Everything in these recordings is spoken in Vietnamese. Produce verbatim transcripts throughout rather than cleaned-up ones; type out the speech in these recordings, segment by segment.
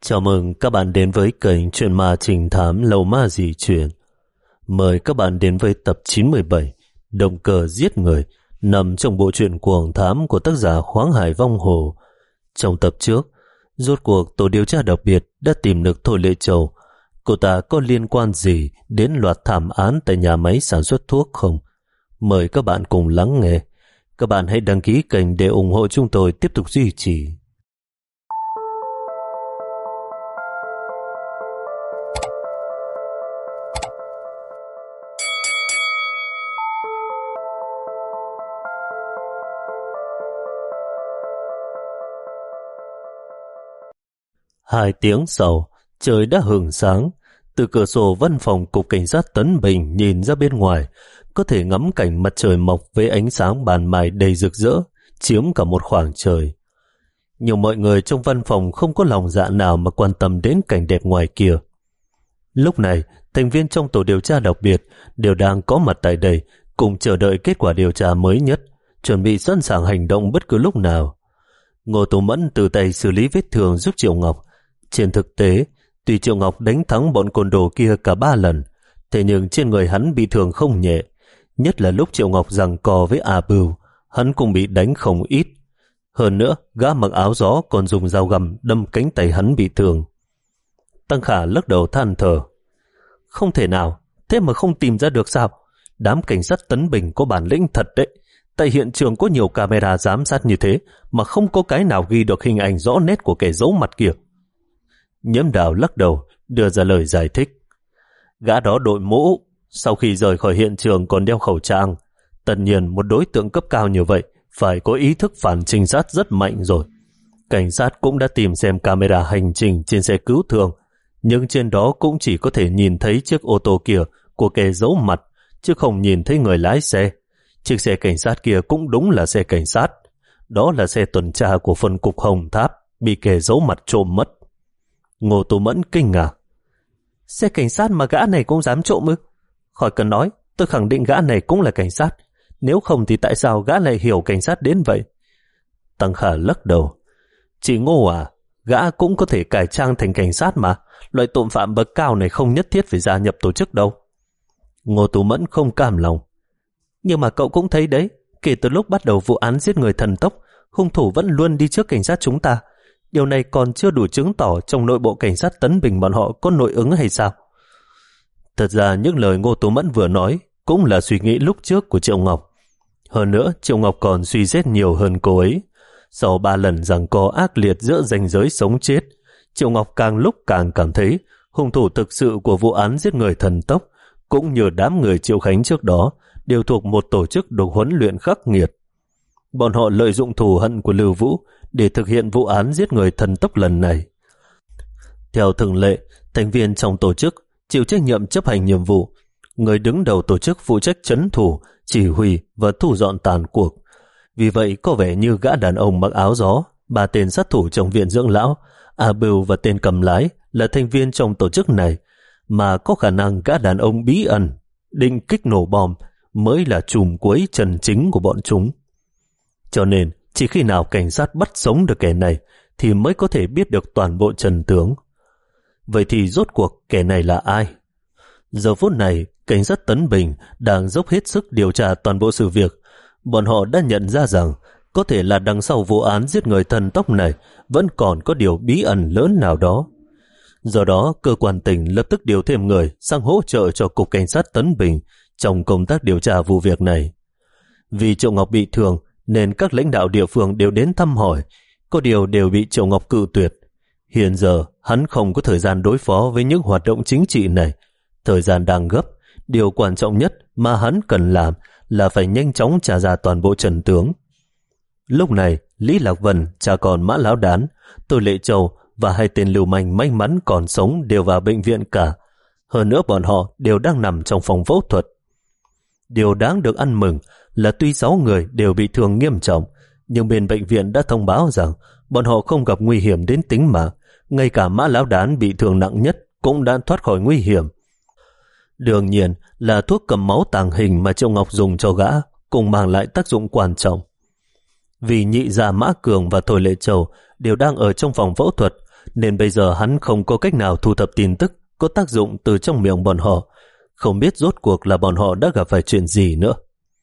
Chào mừng các bạn đến với kênh Chuyện Ma Trình Thám Lầu Ma Dị Chuyện. Mời các bạn đến với tập chín mươi bảy Động Cơ Giết Người, nằm trong bộ truyện Cuồng Thám của tác giả Khoáng Hải Vong Hồ. Trong tập trước, rốt cuộc tổ điều tra đặc biệt đã tìm được Thôi Lệ Châu. Cô ta có liên quan gì đến loạt thảm án tại nhà máy sản xuất thuốc không? Mời các bạn cùng lắng nghe. Các bạn hãy đăng ký kênh để ủng hộ chúng tôi tiếp tục duy trì. Hai tiếng sau, trời đã hửng sáng. Từ cửa sổ văn phòng cục cảnh sát Tấn Bình nhìn ra bên ngoài, có thể ngắm cảnh mặt trời mọc với ánh sáng ban mai đầy rực rỡ, chiếm cả một khoảng trời. Nhưng mọi người trong văn phòng không có lòng dạ nào mà quan tâm đến cảnh đẹp ngoài kia. Lúc này, thành viên trong tổ điều tra đặc biệt đều đang có mặt tại đây, cùng chờ đợi kết quả điều tra mới nhất, chuẩn bị sẵn sàng hành động bất cứ lúc nào. Ngô Tú Mẫn từ tay xử lý vết thương giúp Triệu Ngọc. Trên thực tế, tuy Triệu Ngọc đánh thắng bọn côn đồ kia cả ba lần, thế nhưng trên người hắn bị thương không nhẹ. Nhất là lúc Triệu Ngọc giằng co với A Bưu, hắn cũng bị đánh không ít. Hơn nữa, gã mặc áo gió còn dùng dao găm đâm cánh tay hắn bị thương. Tăng Khả lắc đầu than thở. Không thể nào, thế mà không tìm ra được sao? Đám cảnh sát Tấn Bình có bản lĩnh thật đấy. Tại hiện trường có nhiều camera giám sát như thế mà không có cái nào ghi được hình ảnh rõ nét của kẻ giấu mặt kia. Nhiễm Đào lắc đầu, đưa ra lời giải thích. Gã đó đội mũ, sau khi rời khỏi hiện trường còn đeo khẩu trang. Tất nhiên một đối tượng cấp cao như vậy phải có ý thức phản trinh sát rất mạnh rồi. Cảnh sát cũng đã tìm xem camera hành trình trên xe cứu thương, nhưng trên đó cũng chỉ có thể nhìn thấy chiếc ô tô kia của kẻ giấu mặt, chứ không nhìn thấy người lái xe. Chiếc xe cảnh sát kia cũng đúng là xe cảnh sát. Đó là xe tuần tra của phân cục Hồng Tháp, bị kẻ giấu mặt trộm mất. Ngô Tú Mẫn kinh ngạc. Xe cảnh sát mà gã này cũng dám trộm ư? Khỏi cần nói, tôi khẳng định gã này cũng là cảnh sát. Nếu không thì tại sao gã lại hiểu cảnh sát đến vậy? Tăng Khả lắc đầu. Chị Ngô à, gã cũng có thể cải trang thành cảnh sát mà. Loại tội phạm bậc cao này không nhất thiết phải gia nhập tổ chức đâu. Ngô Tú Mẫn không cam lòng. Nhưng mà cậu cũng thấy đấy, kể từ lúc bắt đầu vụ án giết người thần tốc, hung thủ vẫn luôn đi trước cảnh sát chúng ta. Điều này còn chưa đủ chứng tỏ trong nội bộ cảnh sát Tấn Bình bọn họ có nội ứng hay sao? Thật ra những lời Ngô Tú Mẫn vừa nói cũng là suy nghĩ lúc trước của Triệu Ngọc. Hơn nữa, Triệu Ngọc còn suy xét nhiều hơn cô ấy. Sau ba lần giằng co ác liệt giữa ranh giới sống chết, Triệu Ngọc càng lúc càng cảm thấy hung thủ thực sự của vụ án giết người thần tốc cũng như đám người Triệu Khánh trước đó đều thuộc một tổ chức được huấn luyện khắc nghiệt. Bọn họ lợi dụng thù hận của Lưu Vũ để thực hiện vụ án giết người thần tốc lần này. Theo thường lệ, thành viên trong tổ chức chịu trách nhiệm chấp hành nhiệm vụ. Người đứng đầu tổ chức phụ trách trấn thủ, chỉ huy và thu dọn tàn cuộc. Vì vậy có vẻ như gã đàn ông mặc áo gió, ba tên sát thủ trong viện dưỡng lão, A Bưu và tên cầm lái là thành viên trong tổ chức này, mà có khả năng gã đàn ông bí ẩn định kích nổ bom mới là chùm cuối chân chính của bọn chúng. Cho nên, chỉ khi nào cảnh sát bắt sống được kẻ này thì mới có thể biết được toàn bộ chân tướng. Vậy thì rốt cuộc kẻ này là ai? Giờ phút này, cảnh sát Tấn Bình đang dốc hết sức điều tra toàn bộ sự việc. Bọn họ đã nhận ra rằng có thể là đằng sau vụ án giết người thần tốc này vẫn còn có điều bí ẩn lớn nào đó. Do đó, cơ quan tỉnh lập tức điều thêm người sang hỗ trợ cho cục cảnh sát Tấn Bình trong công tác điều tra vụ việc này. Vì Triệu Ngọc bị thương nên các lãnh đạo địa phương đều đến thăm hỏi, có điều đều bị Triệu Ngọc cự tuyệt. Hiện giờ hắn không có thời gian đối phó với những hoạt động chính trị này. Thời gian đang gấp, điều quan trọng nhất mà hắn cần làm là phải nhanh chóng tra ra toàn bộ trận tướng. Lúc này, Lý Lạc Vân, cha con Mã Lão Đán, Tôi Lệ Châu và hai tên lưu manh may mắn còn sống đều vào bệnh viện cả. Hơn nữa bọn họ đều đang nằm trong phòng phẫu thuật. Điều đáng được ăn mừng là tuy sáu người đều bị thương nghiêm trọng, nhưng bên bệnh viện đã thông báo rằng bọn họ không gặp nguy hiểm đến tính mạng. Ngay cả Mã Lão Đán bị thương nặng nhất cũng đã thoát khỏi nguy hiểm. Đương nhiên là thuốc cầm máu tàng hình mà Triệu Ngọc dùng cho gã cùng mang lại tác dụng quan trọng. Vì nhị gia Mã Cường và Thôi Lệ Châu đều đang ở trong phòng phẫu thuật, nên bây giờ hắn không có cách nào thu thập tin tức có tác dụng từ trong miệng bọn họ, không biết rốt cuộc là bọn họ đã gặp phải chuyện gì nữa.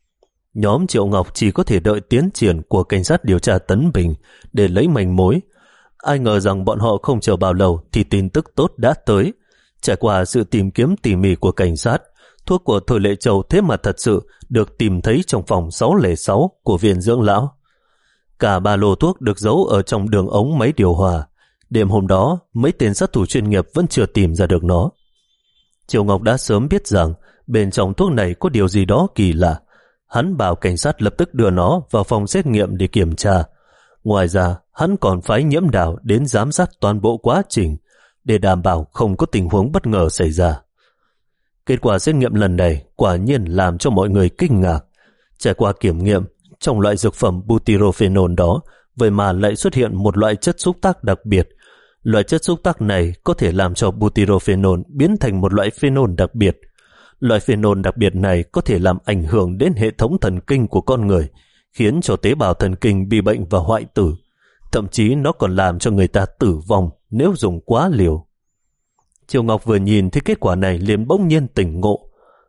Nhóm Triệu Ngọc chỉ có thể đợi tiến triển của cảnh sát điều tra Tấn Bình để lấy manh mối. Ai ngờ rằng bọn họ không chờ bao lâu thì tin tức tốt đã tới. Trải qua sự tìm kiếm tỉ mỉ của cảnh sát, thuốc của Thôi Lệ Châu thế mà thật sự được tìm thấy trong phòng sáu không sáu của viện dưỡng lão. Cả ba lô thuốc được giấu ở trong đường ống máy điều hòa. Đêm hôm đó, mấy tên sát thủ chuyên nghiệp vẫn chưa tìm ra được nó. Triệu Ngọc đã sớm biết rằng bên trong thuốc này có điều gì đó kỳ lạ. Hắn bảo cảnh sát lập tức đưa nó vào phòng xét nghiệm để kiểm tra. Ngoài ra, hắn còn phái Nhiễm Đào đến giám sát toàn bộ quá trình để đảm bảo không có tình huống bất ngờ xảy ra. Kết quả xét nghiệm lần này quả nhiên làm cho mọi người kinh ngạc. Trải qua kiểm nghiệm, trong loại dược phẩm butyrophenol đó, vậy mà lại xuất hiện một loại chất xúc tác đặc biệt. Loại chất xúc tác này có thể làm cho butyrophenol biến thành một loại phenol đặc biệt. Loại phenol đặc biệt này có thể làm ảnh hưởng đến hệ thống thần kinh của con người, khiến cho tế bào thần kinh bị bệnh và hoại tử. Thậm chí nó còn làm cho người ta tử vong nếu dùng quá liều. Triều Ngọc vừa nhìn thấy kết quả này liền bỗng nhiên tỉnh ngộ.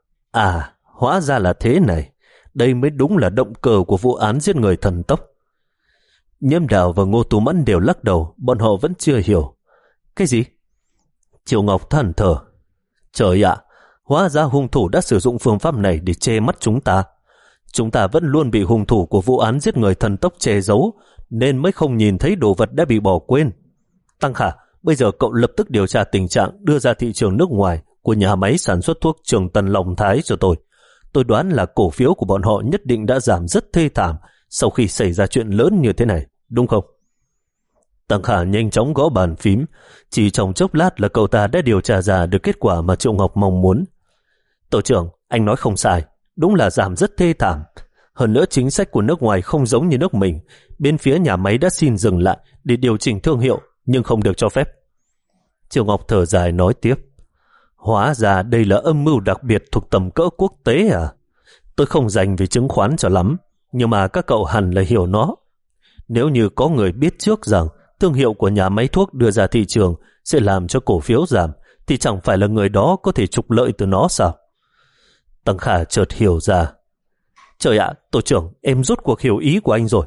À, hóa ra là thế này. Đây mới đúng là động cơ của vụ án giết người thần tốc. Nhiễm Đào và Ngô Tú Mẫn đều lắc đầu, bọn họ vẫn chưa hiểu. Cái gì? Triều Ngọc than thở. Trời ạ, hóa ra hung thủ đã sử dụng phương pháp này để che mắt chúng ta. Chúng ta vẫn luôn bị hung thủ của vụ án giết người thần tốc che giấu, nên mới không nhìn thấy đồ vật đã bị bỏ quên. Tăng Khả, bây giờ cậu lập tức điều tra tình trạng đưa ra thị trường nước ngoài của nhà máy sản xuất thuốc Trường Tân Long Thái cho tôi. Tôi đoán là cổ phiếu của bọn họ nhất định đã giảm rất thê thảm sau khi xảy ra chuyện lớn như thế này, đúng không? Tăng Khả nhanh chóng gõ bàn phím, chỉ trong chốc lát là cậu ta đã điều tra ra được kết quả mà Triệu Ngọc mong muốn. Tổ trưởng, anh nói không sai, đúng là giảm rất thê thảm. Hơn nữa chính sách của nước ngoài không giống như nước mình, bên phía nhà máy đã xin dừng lại để điều chỉnh thương hiệu, nhưng không được cho phép. Triệu Ngọc thở dài nói tiếp. Hóa ra đây là âm mưu đặc biệt thuộc tầm cỡ quốc tế à? Tôi không dành về chứng khoán cho lắm, nhưng mà các cậu hẳn là hiểu nó. Nếu như có người biết trước rằng thương hiệu của nhà máy thuốc đưa ra thị trường sẽ làm cho cổ phiếu giảm, thì chẳng phải là người đó có thể trục lợi từ nó sao? Tăng Khả chợt hiểu ra. Trời ạ, tổ trưởng, em rốt cuộc hiểu ý của anh rồi.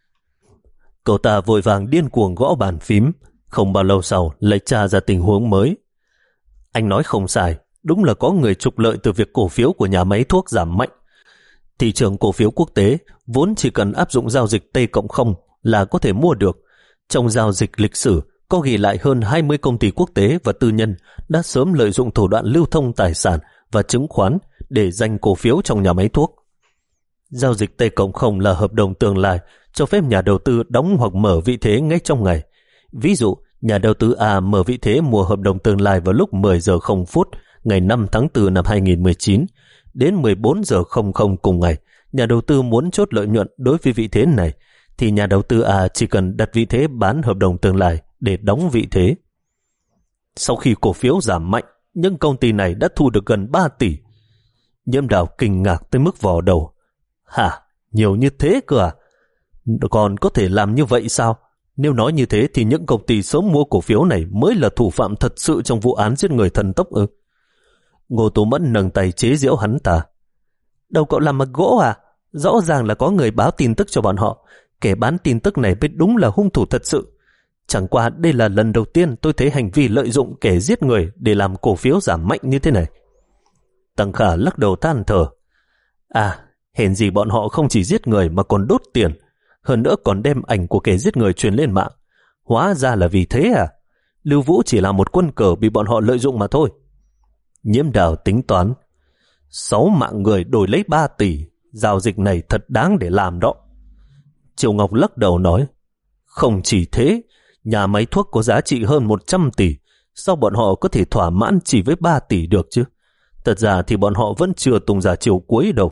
Cậu ta vội vàng điên cuồng gõ bàn phím, không bao lâu sau lại tra ra tình huống mới. Anh nói không sai, đúng là có người trục lợi từ việc cổ phiếu của nhà máy thuốc giảm mạnh. Thị trường cổ phiếu quốc tế vốn chỉ cần áp dụng giao dịch T cộng không là có thể mua được. Trong giao dịch lịch sử có ghi lại hơn hai mươi công ty quốc tế và tư nhân đã sớm lợi dụng thủ đoạn lưu thông tài sản và chứng khoán để giành cổ phiếu trong nhà máy thuốc. Giao dịch T cộng không là hợp đồng tương lai cho phép nhà đầu tư đóng hoặc mở vị thế ngay trong ngày. Ví dụ, nhà đầu tư A mở vị thế mua hợp đồng tương lai vào lúc mười giờ không phút ngày năm tháng tư năm hai nghìn không trăm mười chín. Đến mười bốn giờ không không cùng ngày, nhà đầu tư muốn chốt lợi nhuận đối với vị thế này, thì nhà đầu tư A chỉ cần đặt vị thế bán hợp đồng tương lai để đóng vị thế. Sau khi cổ phiếu giảm mạnh, những công ty này đã thu được gần ba tỷ. Nhiễm Đào kinh ngạc tới mức vò đầu. Hả? Nhiều như thế cơ à? Còn có thể làm như vậy sao? Nếu nói như thế thì những công ty sớm mua cổ phiếu này mới là thủ phạm thật sự trong vụ án giết người thần tốc ư? Ngô Tú Mẫn nâng tay chế giễu hắn ta. Đâu cậu làm mặt gỗ à? Rõ ràng là có người báo tin tức cho bọn họ. Kẻ bán tin tức này biết đúng là hung thủ thật sự. Chẳng qua đây là lần đầu tiên tôi thấy hành vi lợi dụng kẻ giết người để làm cổ phiếu giảm mạnh như thế này. Tăng Khả lắc đầu than thở. À, hèn gì bọn họ không chỉ giết người mà còn đốt tiền, hơn nữa còn đem ảnh của kẻ giết người truyền lên mạng. Hóa ra là vì thế à? Lưu Vũ chỉ là một quân cờ bị bọn họ lợi dụng mà thôi. Nhiễm Đào tính toán. Sáu mạng người đổi lấy ba tỷ, giao dịch này thật đáng để làm đó. Triệu Ngọc lắc đầu nói. Không chỉ thế, nhà máy thuốc có giá trị hơn một trăm tỷ, sao bọn họ có thể thỏa mãn chỉ với ba tỷ được chứ? Thật ra thì bọn họ vẫn chưa tung ra chiều cuối đâu.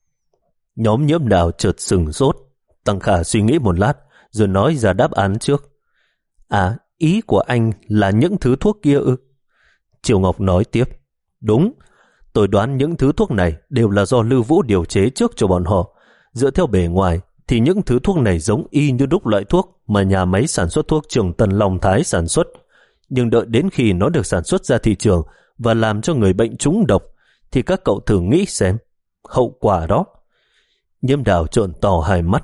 Nhóm Nhiễm Đào chợt sừng sốt. Tăng Khả suy nghĩ một lát rồi nói ra đáp án trước. À, ý của anh là những thứ thuốc kia ư? Triệu Ngọc nói tiếp. Đúng, tôi đoán những thứ thuốc này đều là do Lưu Vũ điều chế trước cho bọn họ. Dựa theo bề ngoài thì những thứ thuốc này giống y như đúc loại thuốc mà nhà máy sản xuất thuốc Trường Tân Long Thái sản xuất. nhưng đợi đến khi nó được sản xuất ra thị trường và làm cho người bệnh trúng độc, thì các cậu thử nghĩ xem, hậu quả đó. Nhiễm Đào trợn to hai mắt.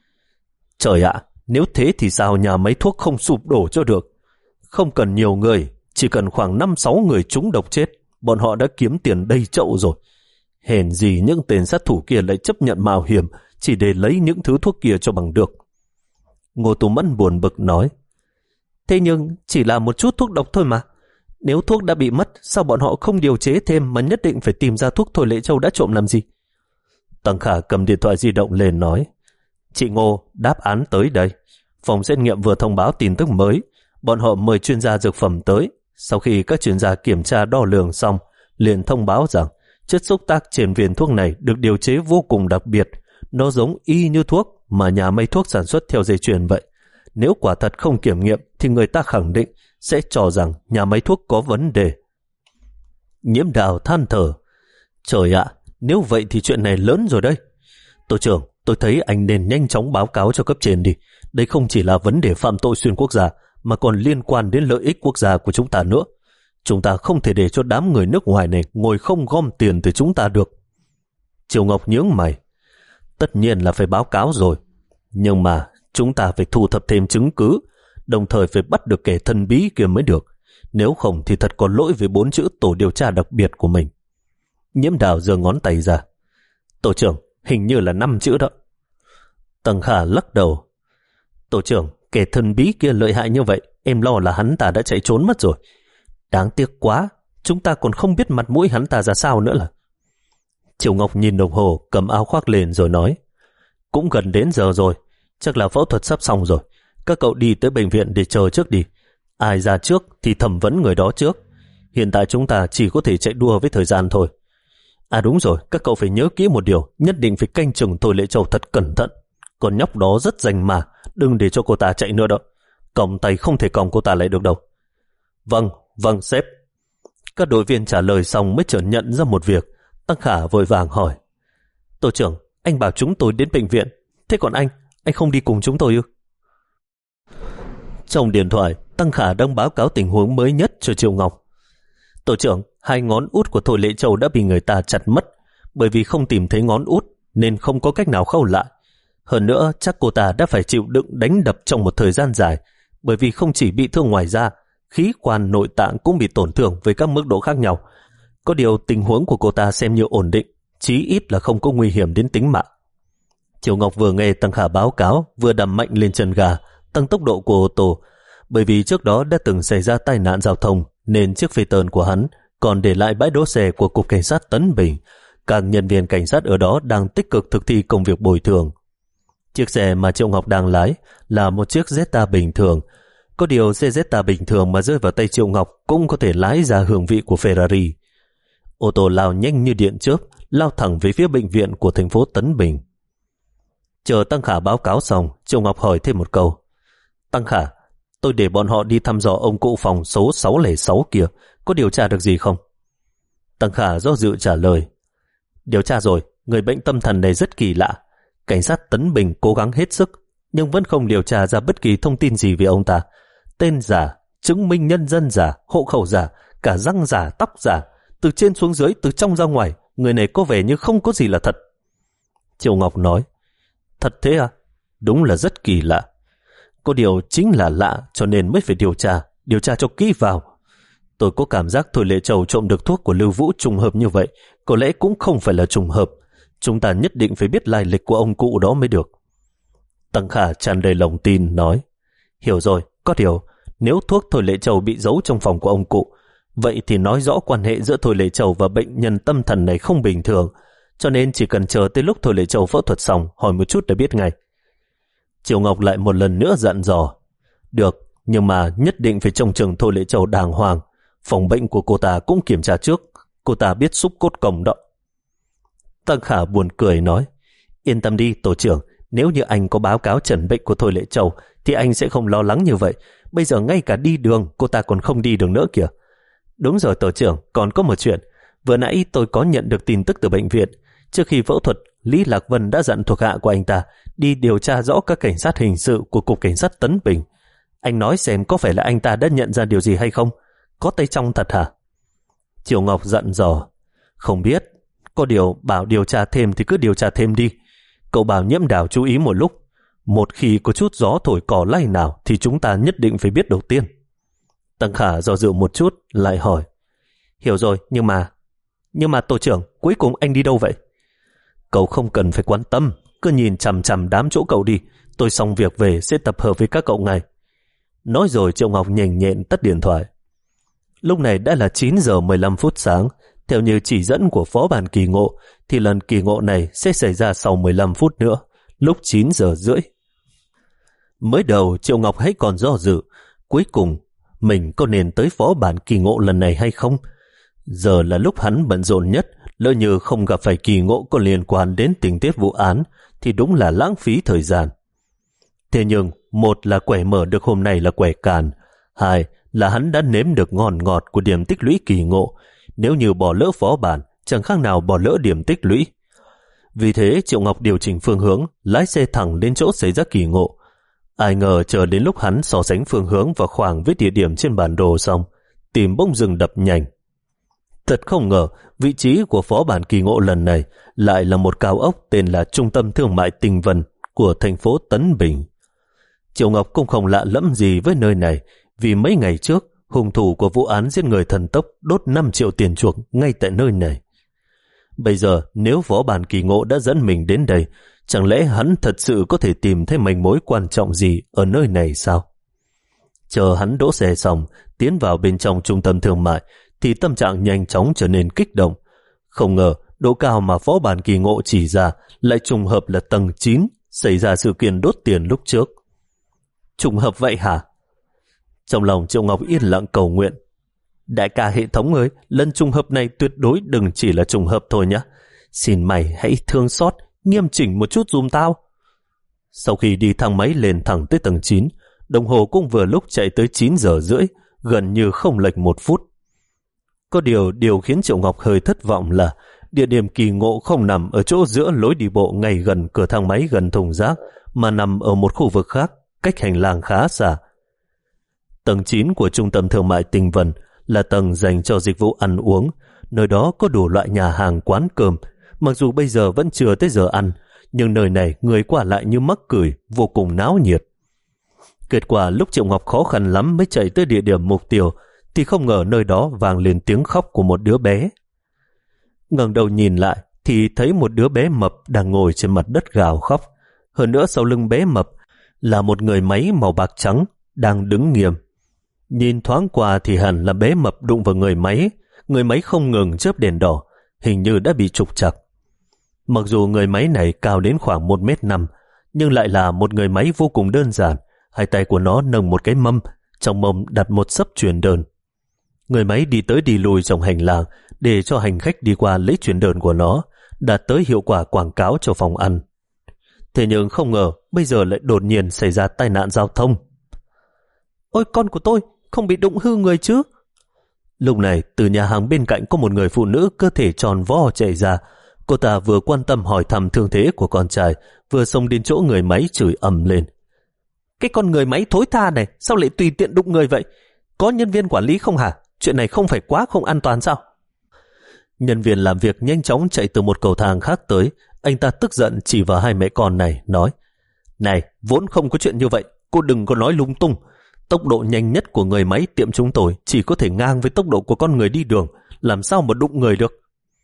Trời ạ, nếu thế thì sao nhà máy thuốc không sụp đổ cho được? Không cần nhiều người, chỉ cần khoảng năm sáu người trúng độc chết, bọn họ đã kiếm tiền đầy chậu rồi. Hèn gì những tên sát thủ kia lại chấp nhận mạo hiểm chỉ để lấy những thứ thuốc kia cho bằng được. Ngô Tú Mẫn buồn bực nói, thế nhưng chỉ là một chút thuốc độc thôi mà. Nếu thuốc đã bị mất, sao bọn họ không điều chế thêm mà nhất định phải tìm ra thuốc Thôi Lệ Châu đã trộm làm gì? Tăng Khả cầm điện thoại di động lên nói, chị Ngô, đáp án tới đây. Phòng xét nghiệm vừa thông báo tin tức mới. Bọn họ mời chuyên gia dược phẩm tới. Sau khi các chuyên gia kiểm tra đo lường xong, liền thông báo rằng chất xúc tác trên viên thuốc này được điều chế vô cùng đặc biệt. Nó giống y như thuốc mà nhà máy thuốc sản xuất theo dây chuyền vậy. Nếu quả thật không kiểm nghiệm thì người ta khẳng định sẽ cho rằng nhà máy thuốc có vấn đề. Nhiễm Đào than thở, trời ạ, nếu vậy thì chuyện này lớn rồi đấy. Tổ trưởng, tôi thấy anh nên nhanh chóng báo cáo cho cấp trên đi. Đây không chỉ là vấn đề phạm tội xuyên quốc gia, mà còn liên quan đến lợi ích quốc gia của chúng ta nữa. Chúng ta không thể để cho đám người nước ngoài này ngồi không gom tiền từ chúng ta được. Triều Ngọc nhướng mày, tất nhiên là phải báo cáo rồi. Nhưng mà chúng ta phải thu thập thêm chứng cứ, đồng thời phải bắt được kẻ thần bí kia mới được. Nếu không thì thật có lỗi với bốn chữ tổ điều tra đặc biệt của mình. Nhiễm Đào giơ ngón tay ra. Tổ trưởng, hình như là năm chữ đó. Tầng Khả lắc đầu. Tổ trưởng, kẻ thần bí kia lợi hại như vậy, em lo là hắn ta đã chạy trốn mất rồi. Đáng tiếc quá, chúng ta còn không biết mặt mũi hắn ta ra sao nữa là. Triều Ngọc nhìn đồng hồ, cầm áo khoác lên rồi nói, cũng gần đến giờ rồi, chắc là phẫu thuật sắp xong rồi. Các cậu đi tới bệnh viện để chờ trước đi. Ai ra trước thì thẩm vấn người đó trước. Hiện tại chúng ta chỉ có thể chạy đua với thời gian thôi. À đúng rồi, các cậu phải nhớ kỹ một điều, nhất định phải canh chừng Thôi Lệ Châu thật cẩn thận. Con nhóc đó rất rành mà, đừng để cho cô ta chạy nữa đâu. Còng tay không thể còng cô ta lại được đâu. Vâng, vâng sếp. Các đội viên trả lời xong mới chợt nhận ra một việc. Tăng Khả vội vàng hỏi, tổ trưởng, anh bảo chúng tôi đến bệnh viện, thế còn anh, anh không đi cùng chúng tôi ư? Trong điện thoại, Tăng Khả đang báo cáo tình huống mới nhất cho Triều Ngọc. Tổ trưởng, hai ngón út của Thôi Lệ Châu đã bị người ta chặt mất, bởi vì không tìm thấy ngón út nên không có cách nào khâu lại. Hơn nữa, chắc cô ta đã phải chịu đựng đánh đập trong một thời gian dài, bởi vì không chỉ bị thương ngoài da, khí quan nội tạng cũng bị tổn thương với các mức độ khác nhau. Có điều tình huống của cô ta xem như ổn định, chí ít là không có nguy hiểm đến tính mạng. Triều Ngọc vừa nghe Tăng Khả báo cáo, vừa đầm mạnh lên chân ga, tăng tốc độ của ô tô, bởi vì trước đó đã từng xảy ra tai nạn giao thông nên chiếc Phaeton của hắn còn để lại bãi đỗ xe của Cục Cảnh sát Tấn Bình. Các nhân viên cảnh sát ở đó đang tích cực thực thi công việc bồi thường. Chiếc xe mà Triệu Ngọc đang lái là một chiếc Jetta bình thường. Có điều xe Jetta bình thường mà rơi vào tay Triệu Ngọc cũng có thể lái ra hương vị của Ferrari. Ô tô lao nhanh như điện chớp, lao thẳng về phía bệnh viện của thành phố Tấn Bình. Chờ Tăng Khả báo cáo xong, Triệu Ngọc hỏi thêm một câu. Tăng Khả, tôi để bọn họ đi thăm dò ông cụ phòng số sáu không sáu kia, có điều tra được gì không? Tăng Khả do dự trả lời. Điều tra rồi, người bệnh tâm thần này rất kỳ lạ. Cảnh sát Tấn Bình cố gắng hết sức, nhưng vẫn không điều tra ra bất kỳ thông tin gì về ông ta. Tên giả, chứng minh nhân dân giả, hộ khẩu giả, cả răng giả, tóc giả, từ trên xuống dưới, từ trong ra ngoài, người này có vẻ như không có gì là thật. Triệu Ngọc nói, thật thế à? Đúng là rất kỳ lạ. Có điều chính là lạ cho nên mới phải điều tra, điều tra cho kỹ vào. Tôi có cảm giác Thôi Lệ Châu trộm được thuốc của Lưu Vũ trùng hợp như vậy, có lẽ cũng không phải là trùng hợp. Chúng ta nhất định phải biết lai lịch của ông cụ đó mới được. Tăng Khả tràn đầy lòng tin nói, hiểu rồi, có điều nếu thuốc Thôi Lệ Châu bị giấu trong phòng của ông cụ, vậy thì nói rõ quan hệ giữa Thôi Lệ Châu và bệnh nhân tâm thần này không bình thường, cho nên chỉ cần chờ tới lúc Thôi Lệ Châu phẫu thuật xong, hỏi một chút đã biết ngay. Triều Ngọc lại một lần nữa dặn dò, được, nhưng mà nhất định phải trông chừng Thôi Lệ Châu đàng hoàng. Phòng bệnh của cô ta cũng kiểm tra trước, cô ta biết xúc cốt cồng đó. Tăng Khả buồn cười nói, yên tâm đi tổ trưởng, nếu như anh có báo cáo trần bệnh của Thôi Lệ Châu thì anh sẽ không lo lắng như vậy. Bây giờ ngay cả đi đường cô ta còn không đi được nữa kìa. Đúng rồi tổ trưởng, còn có một chuyện. Vừa nãy tôi có nhận được tin tức từ bệnh viện. Trước khi phẫu thuật, Lý Lạc Vân đã dặn thuộc hạ của anh ta đi điều tra rõ các cảnh sát hình sự của Cục Cảnh sát Tấn Bình. Anh nói xem có phải là anh ta đã nhận ra điều gì hay không? Có tay trong thật hả? Triệu Ngọc dặn dò. Không biết, có điều bảo điều tra thêm thì cứ điều tra thêm đi. Cậu bảo Nhiễm Đào chú ý một lúc. Một khi có chút gió thổi cỏ lay nào thì chúng ta nhất định phải biết đầu tiên. Tăng Khả do dự một chút lại hỏi. Hiểu rồi, nhưng mà... Nhưng mà tổ trưởng, cuối cùng anh đi đâu vậy? Cậu không cần phải quan tâm, cứ nhìn chằm chằm đám chỗ cậu đi. Tôi xong việc về sẽ tập hợp với các cậu ngay. Nói rồi Triệu Ngọc nhanh nhẹn tắt điện thoại. Lúc này đã là chín giờ mười lăm phút sáng. Theo như chỉ dẫn của phó ban kỳ ngộ thì lần kỳ ngộ này sẽ xảy ra sau mười lăm phút nữa, lúc chín giờ rưỡi. Mới đầu Triệu Ngọc hãy còn do dự, cuối cùng mình có nên tới phó bản kỳ ngộ lần này hay không? Giờ là lúc hắn bận rộn nhất, lỡ như không gặp phải kỳ ngộ có liên quan đến tình tiết vụ án thì đúng là lãng phí thời gian. Thế nhưng, một là quẻ mở được hôm nay là quẻ càn, hai là hắn đã nếm được ngon ngọt của điểm tích lũy kỳ ngộ. Nếu như bỏ lỡ phó bản, chẳng khác nào bỏ lỡ điểm tích lũy. Vì thế Triệu Ngọc điều chỉnh phương hướng, lái xe thẳng đến chỗ xảy ra kỳ ngộ. Ai ngờ chờ đến lúc hắn so sánh phương hướng và khoảng với địa điểm trên bản đồ xong, tim bỗng dừng đập nhanh. Thật không ngờ, vị trí của phó bản kỳ ngộ lần này lại là một cao ốc tên là Trung tâm Thương mại Tinh Vân của thành phố Tấn Bình. Triệu Ngọc cũng không lạ lẫm gì với nơi này, vì mấy ngày trước, hung thủ của vụ án giết người thần tốc đốt năm triệu tiền chuộc ngay tại nơi này. Bây giờ, nếu phó bản kỳ ngộ đã dẫn mình đến đây, chẳng lẽ hắn thật sự có thể tìm thấy manh mối quan trọng gì ở nơi này sao? Chờ hắn đỗ xe xong, tiến vào bên trong trung tâm thương mại, thì tâm trạng nhanh chóng trở nên kích động. Không ngờ, độ cao mà phó bản kỳ ngộ chỉ ra lại trùng hợp là tầng chín, xảy ra sự kiện đốt tiền lúc trước. Trùng hợp vậy hả? Trong lòng Triệu Ngọc yên lặng cầu nguyện. Đại ca hệ thống ơi, lần trùng hợp này tuyệt đối đừng chỉ là trùng hợp thôi nhé. Xin mày hãy thương xót, nghiêm chỉnh một chút dùm tao. Sau khi đi thang máy lên thẳng tới tầng chín, đồng hồ cũng vừa lúc chạy tới chín giờ rưỡi, gần như không lệch một phút. Có điều, điều khiến Triệu Ngọc hơi thất vọng là địa điểm kỳ ngộ không nằm ở chỗ giữa lối đi bộ ngay gần cửa thang máy gần thùng rác, mà nằm ở một khu vực khác, cách hành lang khá xa. Tầng chín của Trung tâm Thương mại Tinh Vân là tầng dành cho dịch vụ ăn uống, nơi đó có đủ loại nhà hàng quán cơm. Mặc dù bây giờ vẫn chưa tới giờ ăn, nhưng nơi này người qua lại như mắc cười, vô cùng náo nhiệt. Kết quả lúc Triệu Ngọc khó khăn lắm mới chạy tới địa điểm mục tiêu, thì không ngờ nơi đó vang lên tiếng khóc của một đứa bé. Ngẩng đầu nhìn lại thì thấy một đứa bé mập đang ngồi trên mặt đất gào khóc. Hơn nữa sau lưng bé mập là một người máy màu bạc trắng đang đứng nghiêm. Nhìn thoáng qua thì hẳn là bé mập đụng vào người máy. Người máy không ngừng chớp đèn đỏ, hình như đã bị trục trặc. Mặc dù người máy này cao đến khoảng một mét năm, nhưng lại là một người máy vô cùng đơn giản. Hai tay của nó nâng một cái mâm, trong mâm đặt một xấp truyền đơn. Người máy đi tới đi lui trong hành lang để cho hành khách đi qua lấy truyền đơn của nó, đạt tới hiệu quả quảng cáo cho phòng ăn. Thế nhưng không ngờ bây giờ lại đột nhiên xảy ra tai nạn giao thông. Ôi, con của tôi không bị đụng hư người chứ? Lúc này từ nhà hàng bên cạnh có một người phụ nữ cơ thể tròn vo chạy ra. Cô ta vừa quan tâm hỏi thăm thương thế của con trai, vừa xông đến chỗ người máy chửi ầm lên. Cái con người máy thối tha này sao lại tùy tiện đụng người vậy? Có nhân viên quản lý không hả? Chuyện này không phải quá không an toàn sao? Nhân viên làm việc nhanh chóng chạy từ một cầu thang khác tới. Anh ta tức giận chỉ vào hai mẹ con này, nói: Này, vốn không có chuyện như vậy, cô đừng có nói lung tung. Tốc độ nhanh nhất của người máy tiệm chúng tôi chỉ có thể ngang với tốc độ của con người đi đường, làm sao mà đụng người được?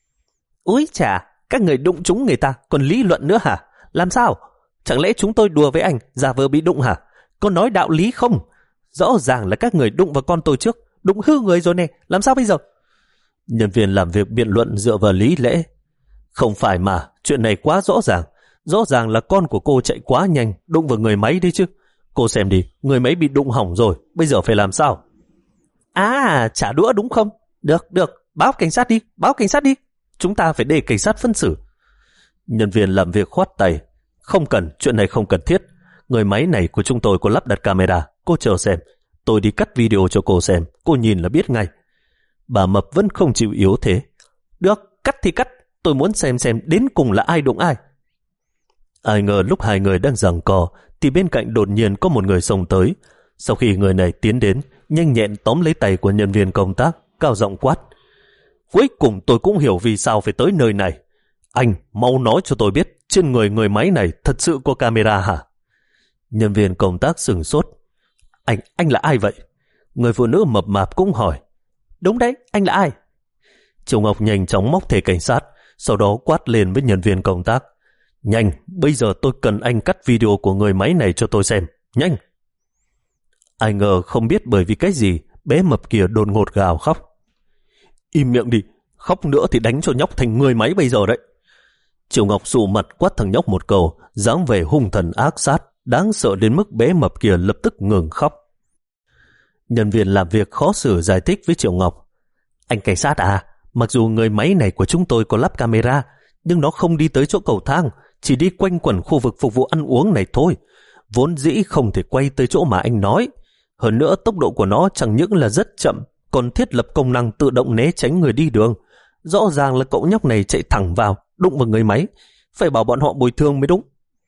Úi chà, các người đụng chúng người ta còn lý luận nữa hả? Làm sao? Chẳng lẽ chúng tôi đùa với anh, giả vờ bị đụng hả? Có nói đạo lý không? Rõ ràng là các người đụng vào con tôi trước, đụng hư người rồi nè, làm sao bây giờ? Nhân viên làm việc biện luận dựa vào lý lẽ. Không phải mà, chuyện này quá rõ ràng. Rõ ràng là con của cô chạy quá nhanh, đụng vào người máy đi chứ. Cô xem đi, người máy bị đụng hỏng rồi, bây giờ phải làm sao? À, trả đũa đúng không? Được, được, báo cảnh sát đi, báo cảnh sát đi. Chúng ta phải để cảnh sát phân xử. Nhân viên làm việc khoát tay. Không cần, chuyện này không cần thiết. Người máy này của chúng tôi có lắp đặt camera, cô chờ xem. Tôi đi cắt video cho cô xem, cô nhìn là biết ngay. Bà Mập vẫn không chịu yếu thế. Được, cắt thì cắt, tôi muốn xem xem đến cùng là ai đụng ai. Ai ngờ lúc hai người đang giằng co thì bên cạnh đột nhiên có một người xông tới. Sau khi người này tiến đến, nhanh nhẹn tóm lấy tay của nhân viên công tác, cao giọng quát: cuối cùng tôi cũng hiểu vì sao phải tới nơi này. Anh mau nói cho tôi biết trên người người máy này thật sự có camera hả? Nhân viên công tác sửng sốt. Anh, anh là ai vậy? Người phụ nữ mập mạp cũng hỏi. Đúng đấy, anh là ai? Triệu Ngọc nhanh chóng móc thẻ cảnh sát, sau đó quát lên với nhân viên công tác. Nhanh, bây giờ tôi cần anh cắt video của người máy này cho tôi xem. Nhanh! Ai ngờ không biết bởi vì cái gì, bé mập kia đột ngột gào khóc. Im miệng đi, khóc nữa thì đánh cho nhóc thành người máy bây giờ đấy. Triệu Ngọc sụ mặt quát thằng nhóc một câu, dáng vẻ hung thần ác sát, đáng sợ đến mức bé mập kia lập tức ngừng khóc. Nhân viên làm việc khó xử giải thích với Triệu Ngọc. Anh cảnh sát à, mặc dù người máy này của chúng tôi có lắp camera, nhưng nó không đi tới chỗ cầu thang, chỉ đi quanh quẩn khu vực phục vụ ăn uống này thôi. Vốn dĩ không thể quay tới chỗ mà anh nói. Hơn nữa tốc độ của nó chẳng những là rất chậm, còn thiết lập công năng tự động né tránh người đi đường. Rõ ràng là cậu nhóc này chạy thẳng vào, đụng vào người máy, phải bảo bọn họ bồi thường mới đúng.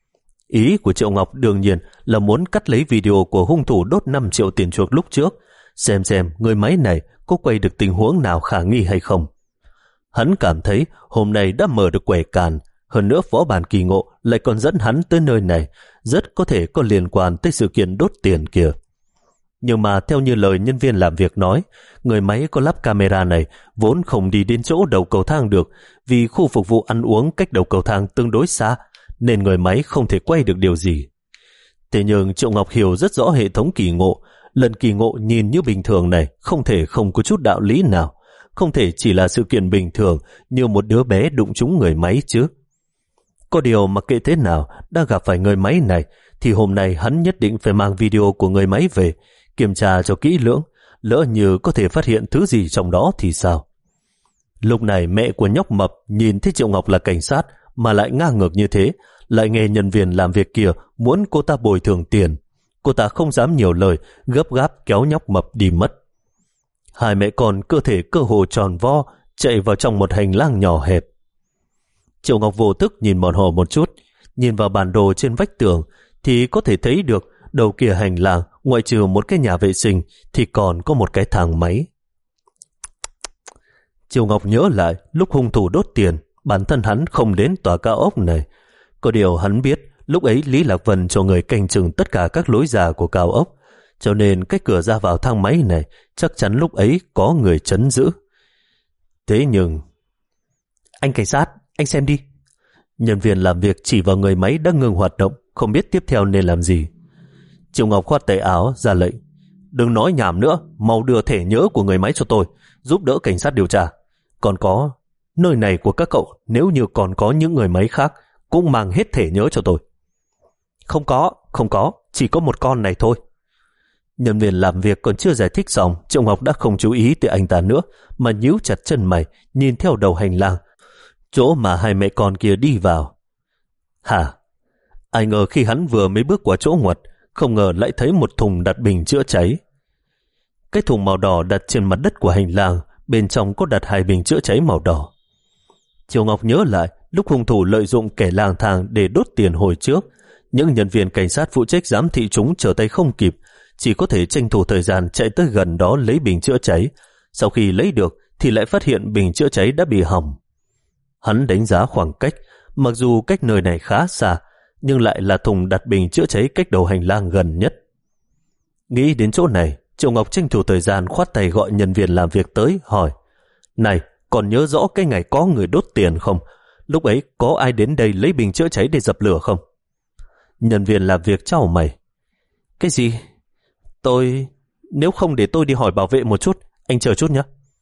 Ý của Triệu Ngọc đương nhiên là muốn cắt lấy video của hung thủ đốt năm triệu tiền chuộc lúc trước, xem xem người máy này có quay được tình huống nào khả nghi hay không. Hắn cảm thấy hôm nay đã mở được quẻ càn, hơn nữa phó bản kỳ ngộ lại còn dẫn hắn tới nơi này, rất có thể có liên quan tới sự kiện đốt tiền kia. Nhưng mà theo như lời nhân viên làm việc nói, người máy có lắp camera này vốn không đi đến chỗ đầu cầu thang được, vì khu phục vụ ăn uống cách đầu cầu thang tương đối xa, nên người máy không thể quay được điều gì. Thế nhưng Triệu Ngọc hiểu rất rõ hệ thống kỳ ngộ, lần kỳ ngộ nhìn như bình thường này không thể không có chút đạo lý nào, không thể chỉ là sự kiện bình thường như một đứa bé đụng trúng người máy chứ. Có điều mặc kệ thế nào, đã gặp phải người máy này thì hôm nay hắn nhất định phải mang video của người máy về, kiểm tra cho kỹ lưỡng, lỡ như có thể phát hiện thứ gì trong đó thì sao. Lúc này mẹ của nhóc mập nhìn thấy Triệu Ngọc là cảnh sát mà lại ngang ngược như thế, lại nghe nhân viên làm việc kia muốn cô ta bồi thường tiền. Cô ta không dám nhiều lời, gấp gáp kéo nhóc mập đi mất. Hai mẹ con cơ thể cơ hồ tròn vo, chạy vào trong một hành lang nhỏ hẹp. Triệu Ngọc vô thức nhìn bọn họ một chút, nhìn vào bản đồ trên vách tường thì có thể thấy được đầu kia hành lang ngoại trừ một cái nhà vệ sinh thì còn có một cái thang máy. Triệu Ngọc nhớ lại lúc hung thủ đốt tiền, bản thân hắn không đến tòa cao ốc này. Có điều hắn biết lúc ấy Lý Lạc Vân cho người canh chừng tất cả các lối ra của cao ốc, cho nên cái cửa ra vào thang máy này chắc chắn lúc ấy có người trấn giữ. Thế nhưng... Anh cảnh sát, anh xem đi. Nhân viên làm việc chỉ vào người máy đã ngừng hoạt động, không biết tiếp theo nên làm gì. Triệu Ngọc khoát tay áo ra lệnh. Đừng nói nhảm nữa, mau đưa thẻ nhớ của người máy cho tôi, giúp đỡ cảnh sát điều tra. Còn có, nơi này của các cậu nếu như còn có những người máy khác cũng mang hết thẻ nhớ cho tôi. Không có, không có, chỉ có một con này thôi. Nhân viên làm việc còn chưa giải thích xong, Triệu Ngọc đã không chú ý tới anh ta nữa, mà nhíu chặt chân mày, nhìn theo đầu hành lang, chỗ mà hai mẹ con kia đi vào. Hả? Ai ngờ khi hắn vừa mới bước qua chỗ ngoặt, không ngờ lại thấy một thùng đặt bình chữa cháy. Cái thùng màu đỏ đặt trên mặt đất của hành lang, bên trong có đặt hai bình chữa cháy màu đỏ. Triệu Ngọc nhớ lại lúc hung thủ lợi dụng kẻ lang thang để đốt tiền hồi trước, những nhân viên cảnh sát phụ trách giám thị chúng trở tay không kịp, chỉ có thể tranh thủ thời gian chạy tới gần đó lấy bình chữa cháy. Sau khi lấy được thì lại phát hiện bình chữa cháy đã bị hỏng. Hắn đánh giá khoảng cách, mặc dù cách nơi này khá xa, nhưng lại là thùng đặt bình chữa cháy cách đầu hành lang gần nhất. Nghĩ đến chỗ này, Triệu Ngọc tranh thủ thời gian khoát tay gọi nhân viên làm việc tới, hỏi: Này, còn nhớ rõ cái ngày có người đốt tiền không? Lúc ấy có ai đến đây lấy bình chữa cháy để dập lửa không? Nhân viên làm việc chau mày. Cái gì? Tôi... Nếu không để tôi đi hỏi bảo vệ một chút, anh chờ chút nhé.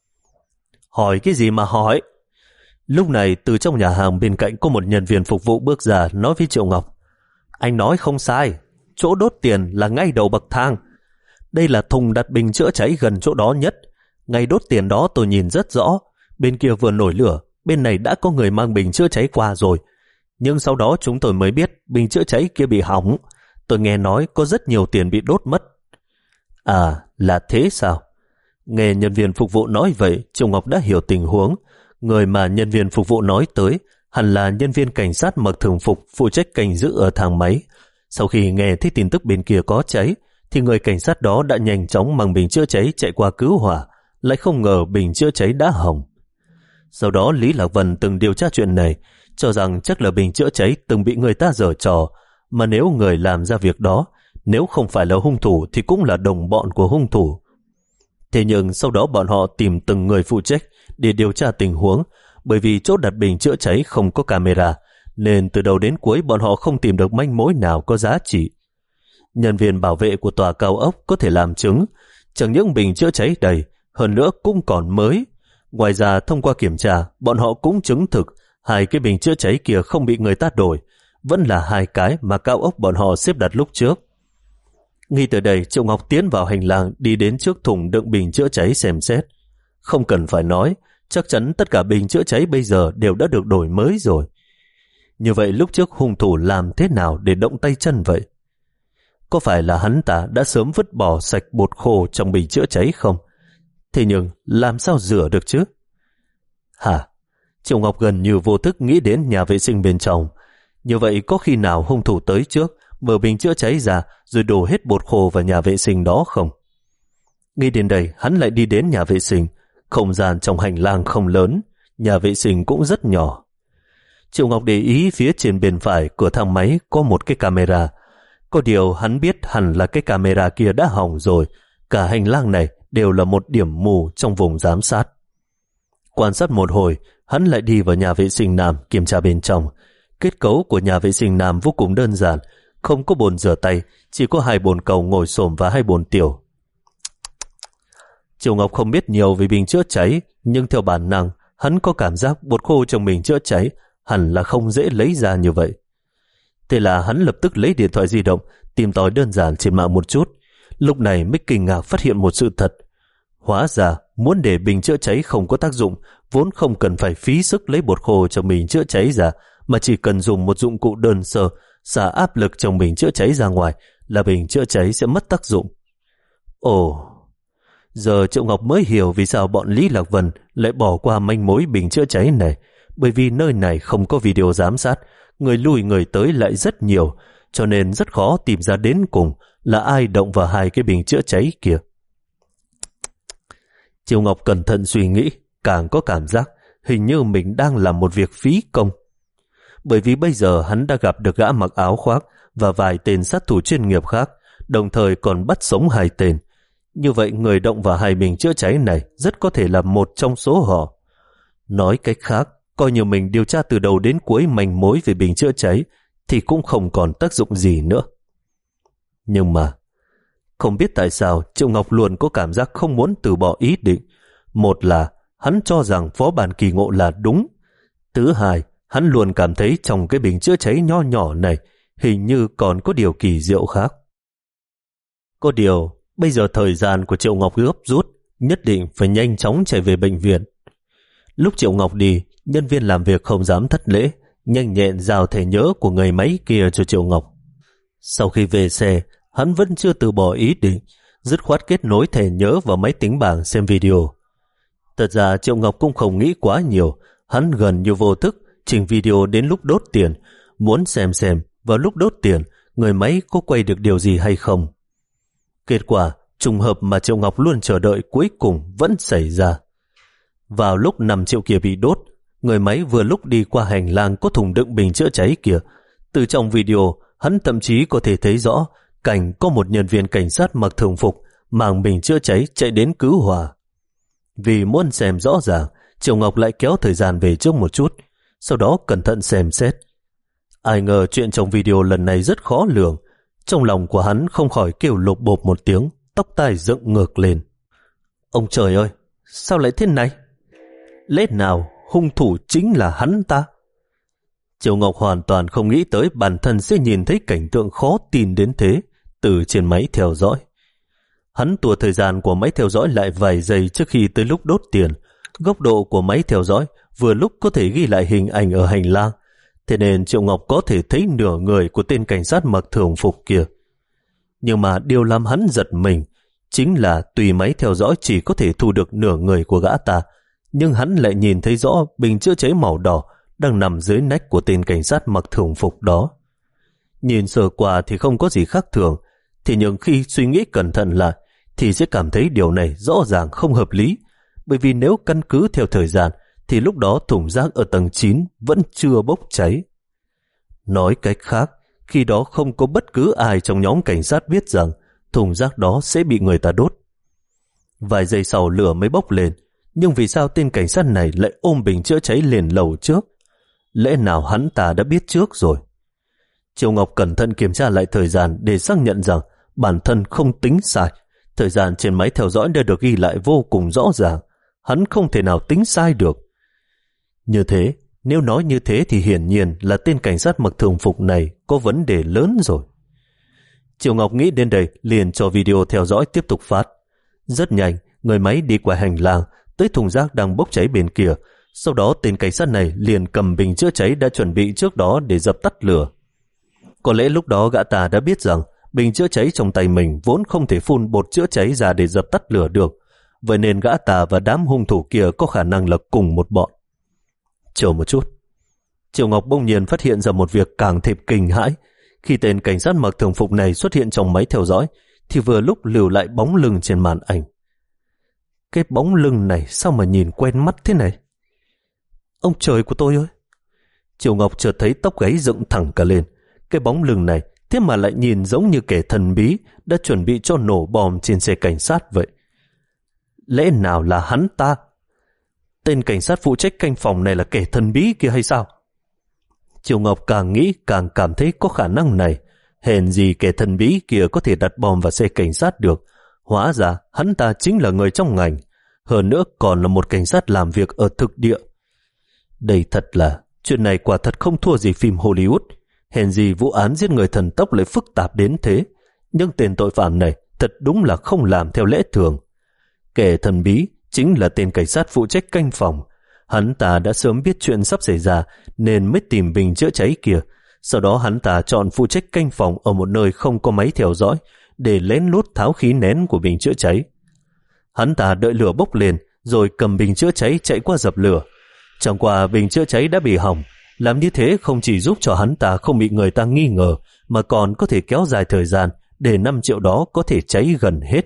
Hỏi cái gì mà hỏi? Lúc này từ trong nhà hàng bên cạnh có một nhân viên phục vụ bước ra nói với Triệu Ngọc: Anh nói không sai, chỗ đốt tiền là ngay đầu bậc thang. Đây là thùng đặt bình chữa cháy gần chỗ đó nhất. Ngày đốt tiền đó tôi nhìn rất rõ, bên kia vừa nổi lửa, bên này đã có người mang bình chữa cháy qua rồi. Nhưng sau đó chúng tôi mới biết bình chữa cháy kia bị hỏng. Tôi nghe nói có rất nhiều tiền bị đốt mất. À, là thế sao? Nghe nhân viên phục vụ nói vậy, Triệu Ngọc đã hiểu tình huống. Người mà nhân viên phục vụ nói tới hẳn là nhân viên cảnh sát mặc thường phục phụ trách canh giữ ở thang máy. Sau khi nghe thấy tin tức bên kia có cháy thì người cảnh sát đó đã nhanh chóng mang bình chữa cháy chạy qua cứu hỏa, lại không ngờ bình chữa cháy đã hỏng. Sau đó Lý Lạc Vân từng điều tra chuyện này, cho rằng chắc là bình chữa cháy từng bị người ta giở trò, mà nếu người làm ra việc đó, nếu không phải là hung thủ thì cũng là đồng bọn của hung thủ. Thế nhưng sau đó bọn họ tìm từng người phụ trách để điều tra tình huống, bởi vì chỗ đặt bình chữa cháy không có camera, nên từ đầu đến cuối bọn họ không tìm được manh mối nào có giá trị. Nhân viên bảo vệ của tòa cao ốc có thể làm chứng, chẳng những bình chữa cháy đầy, hơn nữa cũng còn mới. Ngoài ra thông qua kiểm tra, bọn họ cũng chứng thực hai cái bình chữa cháy kia không bị người ta đổi, vẫn là hai cái mà cao ốc bọn họ xếp đặt lúc trước. Ngay từ đây, Triệu Ngọc tiến vào hành lang, đi đến trước thùng đựng bình chữa cháy xem xét. Không cần phải nói, chắc chắn tất cả bình chữa cháy bây giờ đều đã được đổi mới rồi. Như vậy lúc trước hung thủ làm thế nào để động tay chân vậy? Có phải là hắn ta đã sớm vứt bỏ sạch bột khô trong bình chữa cháy không? Thế nhưng làm sao rửa được chứ? Hả? Triệu Ngọc gần như vô thức nghĩ đến nhà vệ sinh bên trong. Như vậy có khi nào hung thủ tới trước, mở bình chữa cháy ra rồi đổ hết bột khô vào nhà vệ sinh đó không? Nghĩ đến đây, hắn lại đi đến nhà vệ sinh. Không gian trong hành lang không lớn, nhà vệ sinh cũng rất nhỏ. Triệu Ngọc để ý phía trên bên phải cửa thang máy có một cái camera. Có điều hắn biết hẳn là cái camera kia đã hỏng rồi. Cả hành lang này đều là một điểm mù trong vùng giám sát. Quan sát một hồi, hắn lại đi vào nhà vệ sinh nam kiểm tra bên trong. Kết cấu của nhà vệ sinh nam vô cùng đơn giản, không có bồn rửa tay, chỉ có hai bồn cầu ngồi xổm và hai bồn tiểu. Triệu Ngọc không biết nhiều về bình chữa cháy, nhưng theo bản năng, hắn có cảm giác bột khô trong bình chữa cháy hẳn là không dễ lấy ra như vậy. Thế là hắn lập tức lấy điện thoại di động, tìm tòi đơn giản trên mạng một chút. Lúc này mới kinh ngạc phát hiện một sự thật. Hóa ra, muốn để bình chữa cháy không có tác dụng, vốn không cần phải phí sức lấy bột khô trong bình chữa cháy ra, mà chỉ cần dùng một dụng cụ đơn sơ, xả áp lực trong bình chữa cháy ra ngoài là bình chữa cháy sẽ mất tác dụng. Ồ, giờ Triệu Ngọc mới hiểu vì sao bọn Lý Lạc Vân lại bỏ qua manh mối bình chữa cháy này, bởi vì nơi này không có video giám sát, người lui người tới lại rất nhiều, cho nên rất khó tìm ra đến cùng là ai động vào hai cái bình chữa cháy kia. Triệu Ngọc cẩn thận suy nghĩ, càng có cảm giác hình như mình đang làm một việc phí công. Bởi vì bây giờ hắn đã gặp được gã mặc áo khoác và vài tên sát thủ chuyên nghiệp khác, đồng thời còn bắt sống hai tên. Như vậy người động vào hai bình chữa cháy này rất có thể là một trong số họ. Nói cách khác, coi như mình điều tra từ đầu đến cuối manh mối về bình chữa cháy thì cũng không còn tác dụng gì nữa. Nhưng mà không biết tại sao Triệu Ngọc luôn có cảm giác không muốn từ bỏ ý định. Một là hắn cho rằng Phó Bản Kỳ Ngộ là đúng. Thứ hai, hắn luôn cảm thấy trong cái bình chữa cháy nho nhỏ này hình như còn có điều kỳ diệu khác. Có điều, bây giờ thời gian của Triệu Ngọc gấp rút, nhất định phải nhanh chóng chạy về bệnh viện. Lúc Triệu Ngọc đi, nhân viên làm việc không dám thất lễ, nhanh nhẹn giao thẻ nhớ của người máy kia cho Triệu Ngọc. Sau khi về xe, hắn vẫn chưa từ bỏ ý định, dứt khoát kết nối thẻ nhớ vào máy tính bảng xem video. Thật ra Triệu Ngọc cũng không nghĩ quá nhiều, hắn gần như vô thức chỉnh video đến lúc đốt tiền, muốn xem xem vào lúc đốt tiền người máy có quay được điều gì hay không. Kết quả trùng hợp mà Triệu Ngọc luôn chờ đợi cuối cùng vẫn xảy ra. Vào lúc năm triệu kia bị đốt, người máy vừa lúc đi qua hành lang có thùng đựng bình chữa cháy kia. Từ trong video, hắn thậm chí có thể thấy rõ cảnh có một nhân viên cảnh sát mặc thường phục mang bình chữa cháy chạy đến cứu hỏa. Vì muốn xem rõ ràng, Triệu Ngọc lại kéo thời gian về trước một chút, sau đó cẩn thận xem xét. Ai ngờ chuyện trong video lần này rất khó lường. Trong lòng của hắn không khỏi kêu lộp bộp một tiếng, tóc tai dựng ngược lên. Ông trời ơi, sao lại thế này? Lẽ nào hung thủ chính là hắn ta? Triệu Ngọc hoàn toàn không nghĩ tới bản thân sẽ nhìn thấy cảnh tượng khó tin đến thế từ trên máy theo dõi. Hắn tua thời gian của máy theo dõi lại vài giây trước khi tới lúc đốt tiền. Góc độ của máy theo dõi vừa lúc có thể ghi lại hình ảnh ở hành lang, thế nên Triệu Ngọc có thể thấy nửa người của tên cảnh sát mặc thường phục kia. Nhưng mà điều làm hắn giật mình chính là tùy máy theo dõi chỉ có thể thu được nửa người của gã ta, nhưng hắn lại nhìn thấy rõ bình chữa cháy màu đỏ đang nằm dưới nách của tên cảnh sát mặc thường phục đó. Nhìn sơ qua thì không có gì khác thường, Thì nhưng khi suy nghĩ cẩn thận lại thì sẽ cảm thấy điều này rõ ràng không hợp lý, bởi vì nếu căn cứ theo thời gian thì lúc đó thùng rác ở tầng chín vẫn chưa bốc cháy. Nói cách khác, khi đó không có bất cứ ai trong nhóm cảnh sát biết rằng thùng rác đó sẽ bị người ta đốt. Vài giây sau lửa mới bốc lên, nhưng vì sao tên cảnh sát này lại ôm bình chữa cháy lên lầu trước? Lẽ nào hắn ta đã biết trước rồi? Triệu Ngọc cẩn thận kiểm tra lại thời gian để xác nhận rằng bản thân không tính sai. Thời gian trên máy theo dõi đã được ghi lại vô cùng rõ ràng. Hắn không thể nào tính sai được. Như thế, nếu nói như thế thì hiển nhiên là tên cảnh sát mặc thường phục này có vấn đề lớn rồi. Triệu Ngọc nghĩ đến đây liền cho video theo dõi tiếp tục phát. Rất nhanh, người máy đi qua hành lang tới thùng rác đang bốc cháy bên kia. Sau đó tên cảnh sát này liền cầm bình chữa cháy đã chuẩn bị trước đó để dập tắt lửa. Có lẽ lúc đó gã ta đã biết rằng bình chữa cháy trong tay mình vốn không thể phun bột chữa cháy ra để dập tắt lửa được. Vậy nên gã ta và đám hung thủ kia có khả năng là cùng một bọn. Chờ một chút. Triệu Ngọc bỗng nhiên phát hiện ra một việc càng thêm kinh hãi. Khi tên cảnh sát mặc thường phục này xuất hiện trong máy theo dõi thì vừa lúc lưu lại bóng lưng trên màn ảnh. Cái bóng lưng này sao mà nhìn quen mắt thế này? Ông trời của tôi ơi! Triệu Ngọc chợt thấy tóc gáy dựng thẳng cả lên. Cái bóng lưng này thế mà lại nhìn giống như kẻ thần bí đã chuẩn bị cho nổ bom trên xe cảnh sát vậy. Lẽ nào là hắn ta? Tên cảnh sát phụ trách canh phòng này là kẻ thần bí kia hay sao? Triệu Ngọc càng nghĩ càng cảm thấy có khả năng này. Hèn gì kẻ thần bí kia có thể đặt bom vào xe cảnh sát được. Hóa ra hắn ta chính là người trong ngành. Hơn nữa còn là một cảnh sát làm việc ở thực địa. Đây thật là, chuyện này quả thật không thua gì phim Hollywood. Hèn gì vụ án giết người thần tốc lại phức tạp đến thế. Nhưng tên tội phạm này thật đúng là không làm theo lẽ thường. Kẻ thần bí chính là tên cảnh sát phụ trách canh phòng. Hắn ta đã sớm biết chuyện sắp xảy ra nên mới tìm bình chữa cháy kia. Sau đó hắn ta chọn phụ trách canh phòng ở một nơi không có máy theo dõi để lén lút tháo khí nén của bình chữa cháy. Hắn ta đợi lửa bốc lên rồi cầm bình chữa cháy chạy qua dập lửa. Chẳng qua bình chữa cháy đã bị hỏng. Làm như thế không chỉ giúp cho hắn ta không bị người ta nghi ngờ mà còn có thể kéo dài thời gian để năm triệu đó có thể cháy gần hết.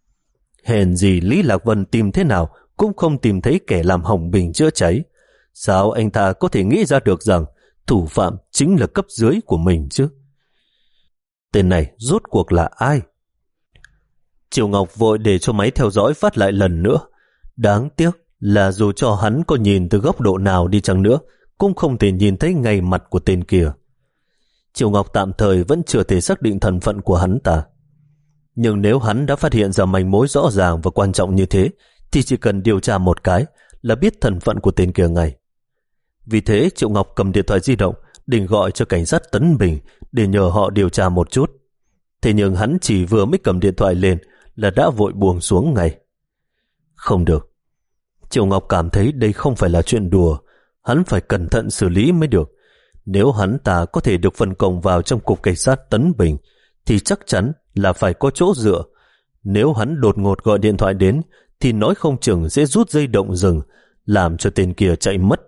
Hèn gì Lý Lạc Vân tìm thế nào cũng không tìm thấy kẻ làm hỏng bình chữa cháy. Sao anh ta có thể nghĩ ra được rằng thủ phạm chính là cấp dưới của mình chứ? Tên này rốt cuộc là ai? Triệu Ngọc vội để cho máy theo dõi phát lại lần nữa. Đáng tiếc là dù cho hắn có nhìn từ góc độ nào đi chăng nữa cũng không thể nhìn thấy ngay mặt của tên kia. Triệu Ngọc tạm thời vẫn chưa thể xác định thân phận của hắn ta. Nhưng nếu hắn đã phát hiện ra manh mối rõ ràng và quan trọng như thế thì chỉ cần điều tra một cái là biết thân phận của tên kia ngay. Vì thế Triệu Ngọc cầm điện thoại di động định gọi cho cảnh sát Tấn Bình để nhờ họ điều tra một chút. Thế nhưng hắn chỉ vừa mới cầm điện thoại lên là đã vội buông xuống ngay. Không được. Triệu Ngọc cảm thấy đây không phải là chuyện đùa. Hắn phải cẩn thận xử lý mới được. Nếu hắn ta có thể được phân công vào trong cục cảnh sát Tấn Bình thì chắc chắn là phải có chỗ dựa. Nếu hắn đột ngột gọi điện thoại đến thì nói không chừng sẽ rút dây động rừng làm cho tên kia chạy mất.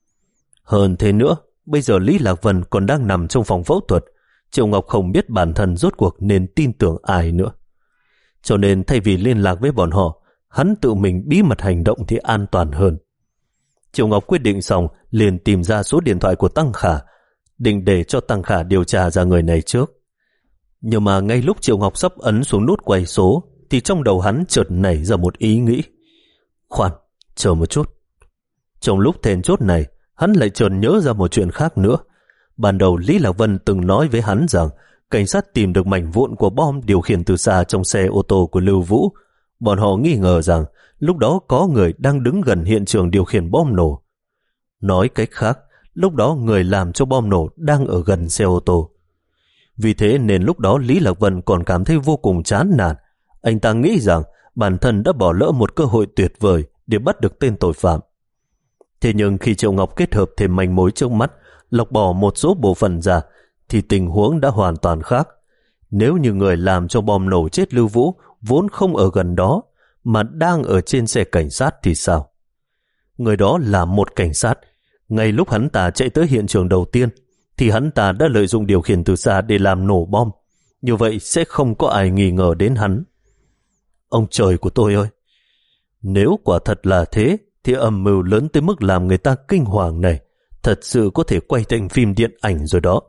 Hơn thế nữa, bây giờ Lý Lạc Vân còn đang nằm trong phòng phẫu thuật. Triệu Ngọc không biết bản thân rốt cuộc nên tin tưởng ai nữa. Cho nên thay vì liên lạc với bọn họ, hắn tự mình bí mật hành động thì an toàn hơn. Triệu Ngọc quyết định xong liền tìm ra số điện thoại của Tăng Khả, định để cho Tăng Khả điều tra ra người này trước. Nhưng mà ngay lúc Triệu Ngọc sắp ấn xuống nút quay số thì trong đầu hắn chợt nảy ra một ý nghĩ. Khoan, chờ một chút. Trong lúc then chốt này, hắn lại chợt nhớ ra một chuyện khác nữa. Ban đầu Lý Lạc Vân từng nói với hắn rằng cảnh sát tìm được mảnh vụn của bom điều khiển từ xa trong xe ô tô của Lưu Vũ. Bọn họ nghi ngờ rằng lúc đó có người đang đứng gần hiện trường điều khiển bom nổ. Nói cách khác, lúc đó người làm cho bom nổ đang ở gần xe ô tô. Vì thế nên lúc đó Lý Lạc Vân còn cảm thấy vô cùng chán nản. Anh ta nghĩ rằng bản thân đã bỏ lỡ một cơ hội tuyệt vời để bắt được tên tội phạm. Thế nhưng khi Triệu Ngọc kết hợp thêm manh mối trước mắt, lọc bỏ một số bộ phận ra, thì tình huống đã hoàn toàn khác. Nếu như người làm cho bom nổ chết Lưu Vũ vốn không ở gần đó, mà đang ở trên xe cảnh sát thì sao? Người đó là một cảnh sát. Ngay lúc hắn ta chạy tới hiện trường đầu tiên, thì hắn ta đã lợi dụng điều khiển từ xa để làm nổ bom. như vậy sẽ không có ai nghi ngờ đến hắn. Ông trời của tôi ơi! Nếu quả thật là thế, thì âm mưu lớn tới mức làm người ta kinh hoàng này thật sự có thể quay thành phim điện ảnh rồi đó.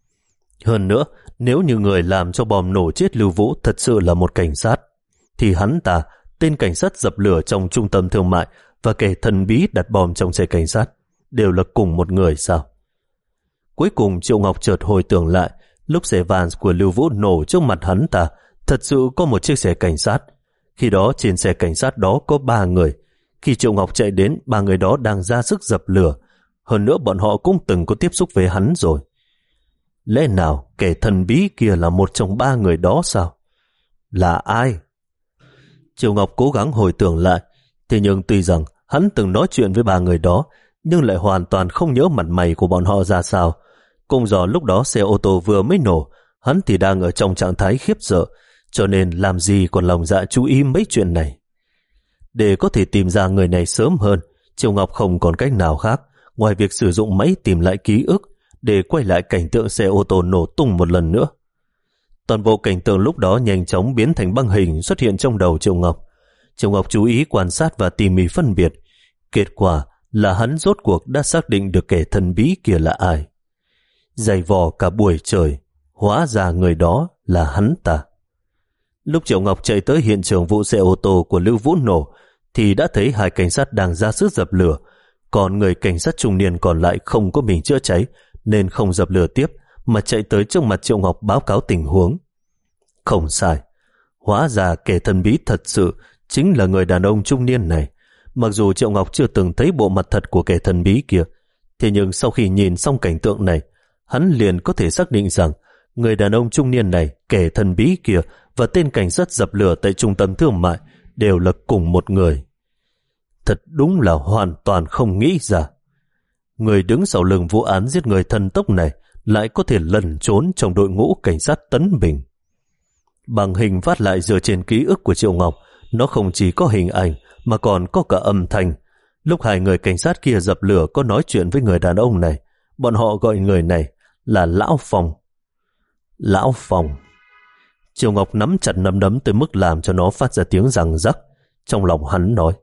Hơn nữa, nếu như người làm cho bom nổ chết Lưu Vũ thật sự là một cảnh sát, thì hắn ta, tên cảnh sát dập lửa trong trung tâm thương mại và kẻ thần bí đặt bom trong xe cảnh sát, đều là cùng một người sao? Cuối cùng Triệu Ngọc chợt hồi tưởng lại, lúc xe Vans của Lưu Vũ nổ trước mặt hắn ta, thật sự có một chiếc xe cảnh sát. Khi đó trên xe cảnh sát đó có ba người. Khi Triệu Ngọc chạy đến, ba người đó đang ra sức dập lửa. Hơn nữa bọn họ cũng từng có tiếp xúc với hắn rồi. Lẽ nào kẻ thần bí kia là một trong ba người đó sao? Là ai? Triệu Ngọc cố gắng hồi tưởng lại. Thế nhưng tuy rằng hắn từng nói chuyện với ba người đó, nhưng lại hoàn toàn không nhớ mặt mày của bọn họ ra sao. Cũng do lúc đó xe ô tô vừa mới nổ, hắn thì đang ở trong trạng thái khiếp sợ, cho nên làm gì còn lòng dạ chú ý mấy chuyện này. Để có thể tìm ra người này sớm hơn, Triệu Ngọc không còn cách nào khác ngoài việc sử dụng máy tìm lại ký ức để quay lại cảnh tượng xe ô tô nổ tung một lần nữa. Toàn bộ cảnh tượng lúc đó nhanh chóng biến thành băng hình xuất hiện trong đầu Triệu Ngọc. Triệu Ngọc chú ý quan sát và tỉ mỉ phân biệt. Kết quả là hắn rốt cuộc đã xác định được kẻ thần bí kia là ai. Dày vò cả buổi trời, hóa ra người đó là hắn ta. Lúc Triệu Ngọc chạy tới hiện trường vụ xe ô tô của Lưu Vũ nổ, thì đã thấy hai cảnh sát đang ra sức dập lửa, còn người cảnh sát trung niên còn lại không có bình chữa cháy nên không dập lửa tiếp mà chạy tới trước mặt Triệu Ngọc báo cáo tình huống. Không sai, hóa ra kẻ thần bí thật sự chính là người đàn ông trung niên này. Mặc dù Triệu Ngọc chưa từng thấy bộ mặt thật của kẻ thần bí kia, thế nhưng sau khi nhìn xong cảnh tượng này, hắn liền có thể xác định rằng người đàn ông trung niên này, kẻ thần bí kia và tên cảnh sát dập lửa tại trung tâm thương mại đều là cùng một người. Thật đúng là hoàn toàn không nghĩ ra. Người đứng sau lưng vụ án giết người thần tốc này lại có thể lẩn trốn trong đội ngũ cảnh sát Tấn Bình. Bằng hình phát lại dựa trên ký ức của Triệu Ngọc, nó không chỉ có hình ảnh mà còn có cả âm thanh. Lúc hai người cảnh sát kia dập lửa có nói chuyện với người đàn ông này, bọn họ gọi người này là Lão Phong. Lão Phong. Triệu Ngọc nắm chặt nắm đấm tới mức làm cho nó phát ra tiếng răng rắc. Trong lòng hắn nói,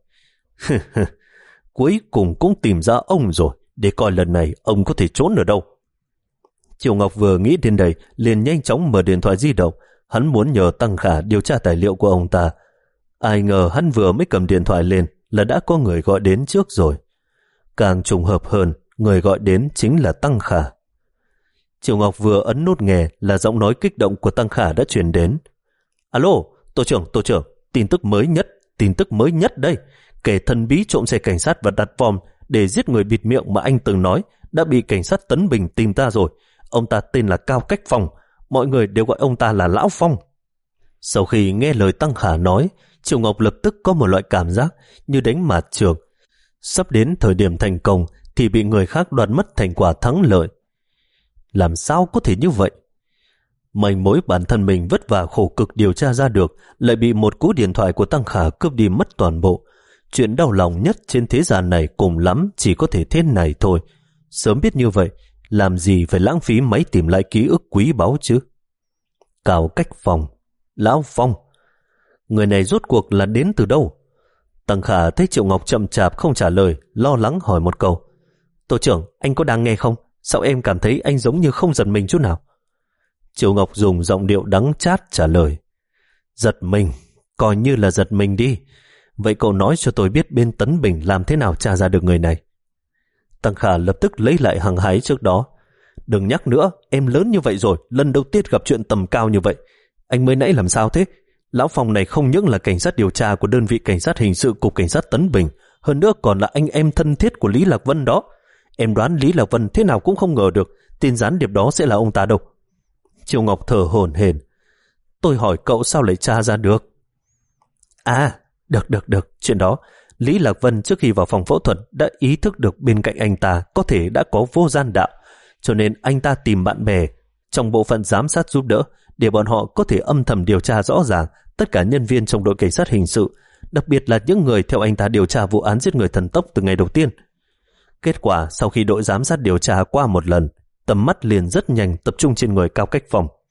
cuối cùng cũng tìm ra ông rồi, để coi lần này ông có thể trốn ở đâu. Triệu Ngọc vừa nghĩ đến đây liền nhanh chóng mở điện thoại di động. Hắn muốn nhờ Tăng Khả điều tra tài liệu của ông ta. Ai ngờ hắn vừa mới cầm điện thoại lên là đã có người gọi đến trước rồi. Càng trùng hợp hơn, người gọi đến chính là Tăng Khả. Triệu Ngọc vừa ấn nút nghe là giọng nói kích động của Tăng Khả đã truyền đến. Alo, tổ trưởng, tổ trưởng, tin tức mới nhất, tin tức mới nhất đây. Kẻ thần bí trộm xe cảnh sát và đặt bom để giết người bịt miệng mà anh từng nói đã bị cảnh sát Tấn Bình tìm ra rồi. Ông ta tên là Cao Cách Phong, mọi người đều gọi ông ta là Lão Phong. Sau khi nghe lời Tăng Khả nói, Triệu Ngọc lập tức có một loại cảm giác như đánh mạt trược. Sắp đến thời điểm thành công thì bị người khác đoạt mất thành quả thắng lợi. Làm sao có thể như vậy? Manh mối bản thân mình vất vả khổ cực điều tra ra được lại bị một cú điện thoại của Tăng Khả cướp đi mất toàn bộ. Chuyện đau lòng nhất trên thế gian này cùng lắm chỉ có thể thế này thôi. Sớm biết như vậy, làm gì phải lãng phí máy tìm lại ký ức quý báu chứ? Cao Cách Phong, Lão Phong, người này rốt cuộc là đến từ đâu? Tăng Khả thấy Triệu Ngọc chậm chạp không trả lời, lo lắng hỏi một câu. Tổ trưởng, anh có đang nghe không? Sao em cảm thấy anh giống như không giật mình chút nào? Triệu Ngọc dùng giọng điệu đắng chát trả lời. Giật mình, coi như là giật mình đi. Vậy cậu nói cho tôi biết bên Tấn Bình làm thế nào tra ra được người này? Tăng Khả lập tức lấy lại hăng hái trước đó. Đừng nhắc nữa, em lớn như vậy rồi, lần đầu tiên gặp chuyện tầm cao như vậy. Anh mới nãy làm sao thế? Lão Phong này không những là cảnh sát điều tra của đơn vị cảnh sát hình sự cục cảnh sát Tấn Bình, hơn nữa còn là anh em thân thiết của Lý Lạc Vân đó. Em đoán Lý Lạc Vân thế nào cũng không ngờ được tin gián điệp đó sẽ là ông ta đâu. Triệu Ngọc thở hổn hển. Tôi hỏi cậu sao lại tra ra được? À, được được được, chuyện đó Lý Lạc Vân trước khi vào phòng phẫu thuật đã ý thức được bên cạnh anh ta có thể đã có vô gian đạo, cho nên anh ta tìm bạn bè trong bộ phận giám sát giúp đỡ để bọn họ có thể âm thầm điều tra rõ ràng tất cả nhân viên trong đội cảnh sát hình sự, đặc biệt là những người theo anh ta điều tra vụ án giết người thần tốc từ ngày đầu tiên. Kết quả sau khi đội giám sát điều tra qua một lần, tầm mắt liền rất nhanh tập trung trên người Cao Cách Phong.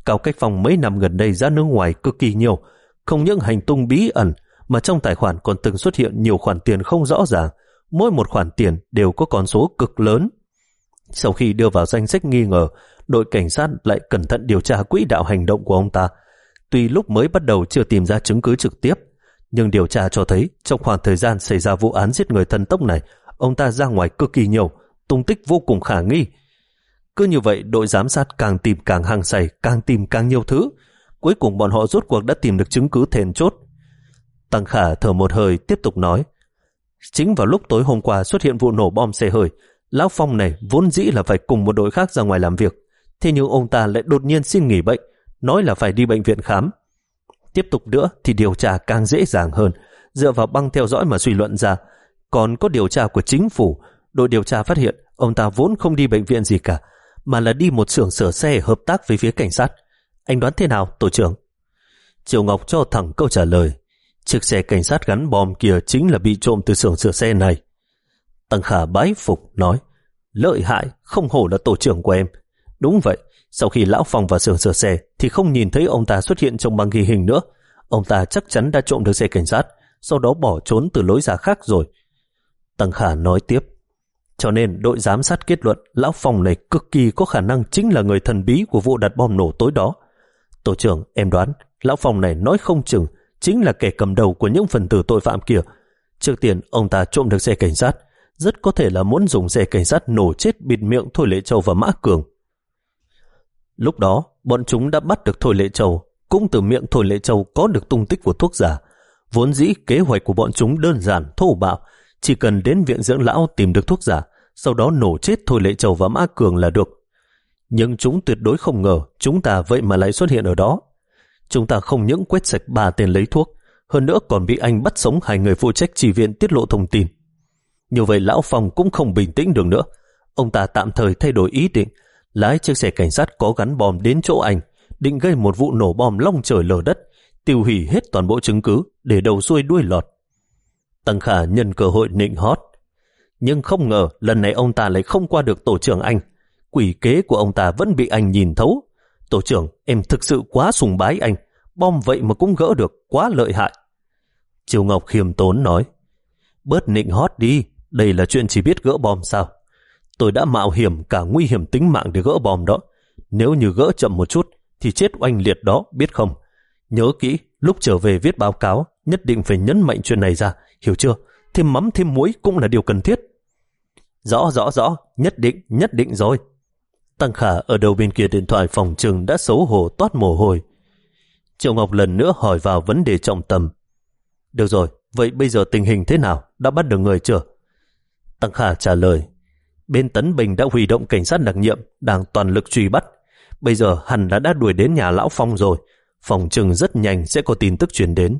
Cao Cách Phong mấy năm gần đây ra nước ngoài cực kỳ nhiều, không những hành tung bí ẩn mà trong tài khoản còn từng xuất hiện nhiều khoản tiền không rõ ràng, mỗi một khoản tiền đều có con số cực lớn. Sau khi đưa vào danh sách nghi ngờ, đội cảnh sát lại cẩn thận điều tra quỹ đạo hành động của ông ta. Tuy lúc mới bắt đầu chưa tìm ra chứng cứ trực tiếp, nhưng điều tra cho thấy trong khoảng thời gian xảy ra vụ án giết người thần tốc này, ông ta ra ngoài cực kỳ nhiều, tung tích vô cùng khả nghi. Cứ như vậy, đội giám sát càng tìm càng hăng say, càng tìm càng nhiều thứ. Cuối cùng bọn họ rốt cuộc đã tìm được chứng cứ then chốt. Tăng Khả thở một hơi tiếp tục nói, chính vào lúc tối hôm qua xuất hiện vụ nổ bom xe hơi, Lão Phong này vốn dĩ là phải cùng một đội khác ra ngoài làm việc, thế nhưng ông ta lại đột nhiên xin nghỉ bệnh, nói là phải đi bệnh viện khám. Tiếp tục nữa thì điều tra càng dễ dàng hơn, dựa vào băng theo dõi mà suy luận ra. Còn có điều tra của chính phủ, đội điều tra phát hiện ông ta vốn không đi bệnh viện gì cả, mà là đi một xưởng sửa xe hợp tác với phía cảnh sát. Anh đoán thế nào, tổ trưởng? Triệu Ngọc cho thẳng câu trả lời, chiếc xe cảnh sát gắn bom kia chính là bị trộm từ xưởng sửa xe này. Tăng Khả bái phục nói, lợi hại, không hổ là tổ trưởng của em. Đúng vậy, sau khi Lão Phong vào xưởng sửa xe thì không nhìn thấy ông ta xuất hiện trong băng ghi hình nữa. Ông ta chắc chắn đã trộm được xe cảnh sát, sau đó bỏ trốn từ lối ra khác rồi. Tăng Khả nói tiếp, cho nên đội giám sát kết luận Lão Phong này cực kỳ có khả năng chính là người thần bí của vụ đặt bom nổ tối đó. Tổ trưởng, em đoán Lão Phong này nói không chừng chính là kẻ cầm đầu của những phần tử tội phạm kia. Trước tiên ông ta trộm được xe cảnh sát, rất có thể là muốn dùng xe cảnh sát nổ chết bịt miệng Thôi Lệ Châu và Mã Cường. Lúc đó bọn chúng đã bắt được Thôi Lệ Châu, cũng từ miệng Thôi Lệ Châu có được tung tích của thuốc giả. Vốn dĩ kế hoạch của bọn chúng đơn giản thô bạo, chỉ cần đến viện dưỡng lão tìm được thuốc giả, sau đó nổ chết Thôi Lệ Châu và Mã Cường là được. Nhưng chúng tuyệt đối không ngờ chúng ta vậy mà lại xuất hiện ở đó. Chúng ta không những quét sạch ba tên lấy thuốc, hơn nữa còn bị anh bắt sống hai người phụ trách chỉ viện tiết lộ thông tin. Như vậy Lão Phong cũng không bình tĩnh được nữa. Ông ta tạm thời thay đổi ý định, lái chiếc xe cảnh sát có gắn bom đến chỗ anh, định gây một vụ nổ bom long trời lở đất, tiêu hủy hết toàn bộ chứng cứ để đầu xuôi đuôi lọt. Tăng Khả nhân cơ hội nịnh hót, nhưng không ngờ lần này ông ta lại không qua được tổ trưởng anh. Quỷ kế của ông ta vẫn bị anh nhìn thấu. Tổ trưởng, em thực sự quá sùng bái anh, bom vậy mà cũng gỡ được, quá lợi hại. Triều Ngọc khiêm tốn nói, bớt nịnh hót đi, đây là chuyện chỉ biết gỡ bom sao? Tôi đã mạo hiểm cả nguy hiểm tính mạng để gỡ bom đó. Nếu như gỡ chậm một chút thì chết oanh liệt đó, biết không? Nhớ kỹ, lúc trở về viết báo cáo nhất định phải nhấn mạnh chuyện này ra, hiểu chưa? Thêm mắm thêm muối cũng là điều cần thiết. Rõ rõ rõ, nhất định, nhất định rồi. Tăng Khả ở đầu bên kia điện thoại phòng trừng đã xấu hổ toát mồ hôi. Triệu Ngọc lần nữa hỏi vào vấn đề trọng tâm. Được rồi, vậy bây giờ tình hình thế nào? Đã bắt được người chưa? Tăng Khả trả lời, bên Tấn Bình đã huy động cảnh sát đặc nhiệm, đang toàn lực truy bắt. Bây giờ hẳn đã đã đuổi đến nhà Lão Phong rồi. Phòng trừng rất nhanh sẽ có tin tức truyền đến.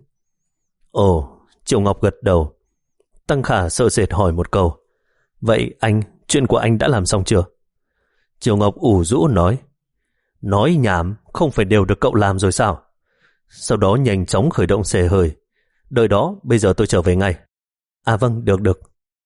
Ồ, Triệu Ngọc gật đầu. Tăng Khả sợ sệt hỏi một câu, vậy anh, chuyện của anh đã làm xong chưa? Triệu Ngọc ủ rũ nói, nói nhảm, không phải đều được cậu làm rồi sao? Sau đó nhanh chóng khởi động xe hơi. Đợi đó, bây giờ tôi trở về ngay. À vâng, được được.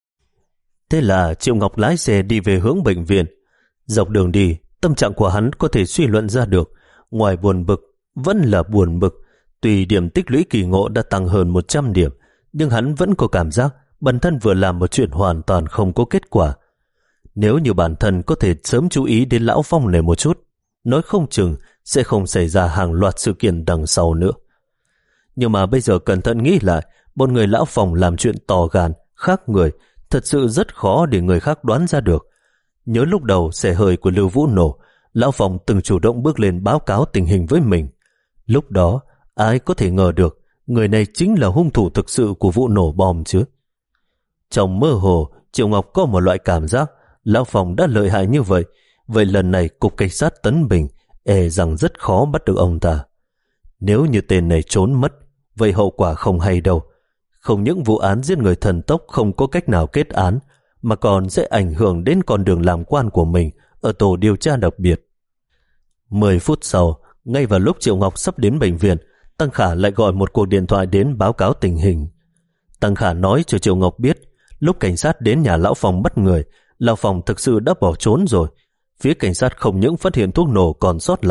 Thế là Triệu Ngọc lái xe đi về hướng bệnh viện. Dọc đường đi, tâm trạng của hắn có thể suy luận ra được, ngoài buồn bực, vẫn là buồn bực. Tuy điểm tích lũy kỳ ngộ đã tăng hơn một trăm điểm, nhưng hắn vẫn có cảm giác bản thân vừa làm một chuyện hoàn toàn không có kết quả. Nếu như bản thân có thể sớm chú ý đến Lão Phong này một chút, nói không chừng sẽ không xảy ra hàng loạt sự kiện đằng sau nữa. Nhưng mà bây giờ cẩn thận nghĩ lại, một người Lão Phong làm chuyện to gan, khác người, thật sự rất khó để người khác đoán ra được. Nhớ lúc đầu xe hơi của Lưu Vũ nổ, Lão Phong từng chủ động bước lên báo cáo tình hình với mình. Lúc đó, ai có thể ngờ được người này chính là hung thủ thực sự của vụ nổ bom chứ? Trong mơ hồ, Triệu Ngọc có một loại cảm giác Lão Phong đã lợi hại như vậy, vậy lần này cục cảnh sát Tấn Bình e rằng rất khó bắt được ông ta. Nếu như tên này trốn mất, vậy hậu quả không hay đâu. Không những vụ án giết người thần tốc không có cách nào kết án, mà còn sẽ ảnh hưởng đến con đường làm quan của mình ở tổ điều tra đặc biệt. Mười phút sau, ngay vào lúc Triệu Ngọc sắp đến bệnh viện, Tăng Khả lại gọi một cuộc điện thoại đến báo cáo tình hình. Tăng Khả nói cho Triệu Ngọc biết, lúc cảnh sát đến nhà Lão Phong bắt người, Lão Phong thực sự đã bỏ trốn rồi. Phía cảnh sát không những phát hiện thuốc nổ còn sót lại,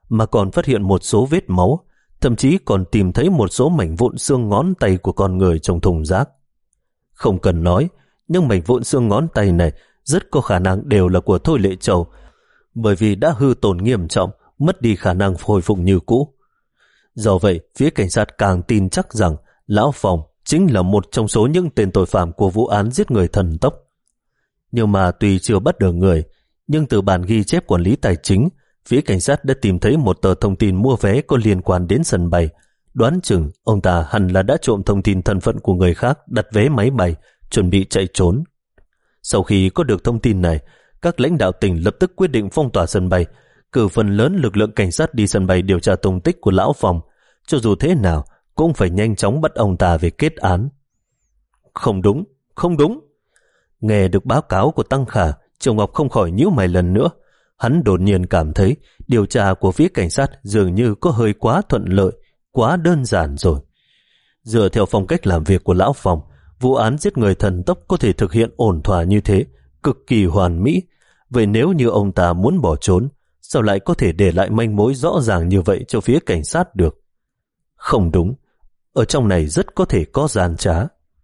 mà còn phát hiện một số vết máu, thậm chí còn tìm thấy một số mảnh vụn xương ngón tay của con người trong thùng rác. Không cần nói, nhưng mảnh vụn xương ngón tay này rất có khả năng đều là của Thôi Lệ Châu, bởi vì đã hư tổn nghiêm trọng, mất đi khả năng hồi phục như cũ. Do vậy, phía cảnh sát càng tin chắc rằng Lão Phòng chính là một trong số những tên tội phạm của vụ án giết người thần tốc. Nhưng mà tuy chưa bắt được người, nhưng từ bản ghi chép quản lý tài chính, phía cảnh sát đã tìm thấy một tờ thông tin mua vé có liên quan đến sân bay. Đoán chừng ông ta hẳn là đã trộm thông tin thân phận của người khác, đặt vé máy bay, chuẩn bị chạy trốn. Sau khi có được thông tin này, các lãnh đạo tỉnh lập tức quyết định phong tỏa sân bay, cử phần lớn lực lượng cảnh sát đi sân bay điều tra tung tích của Lão Phòng. Cho dù thế nào, cũng phải nhanh chóng bắt ông ta về kết án. Không đúng, không đúng. Nghe được báo cáo của Tăng Khả, Triệu Ngọc không khỏi nhíu mày lần nữa. Hắn đột nhiên cảm thấy điều tra của phía cảnh sát dường như có hơi quá thuận lợi, quá đơn giản rồi. Dựa theo phong cách làm việc của Lão Phòng, vụ án giết người thần tốc có thể thực hiện ổn thỏa như thế, cực kỳ hoàn mỹ. Vậy nếu như ông ta muốn bỏ trốn, sao lại có thể để lại manh mối rõ ràng như vậy cho phía cảnh sát được? Không đúng, ở trong này rất có thể có gian trá.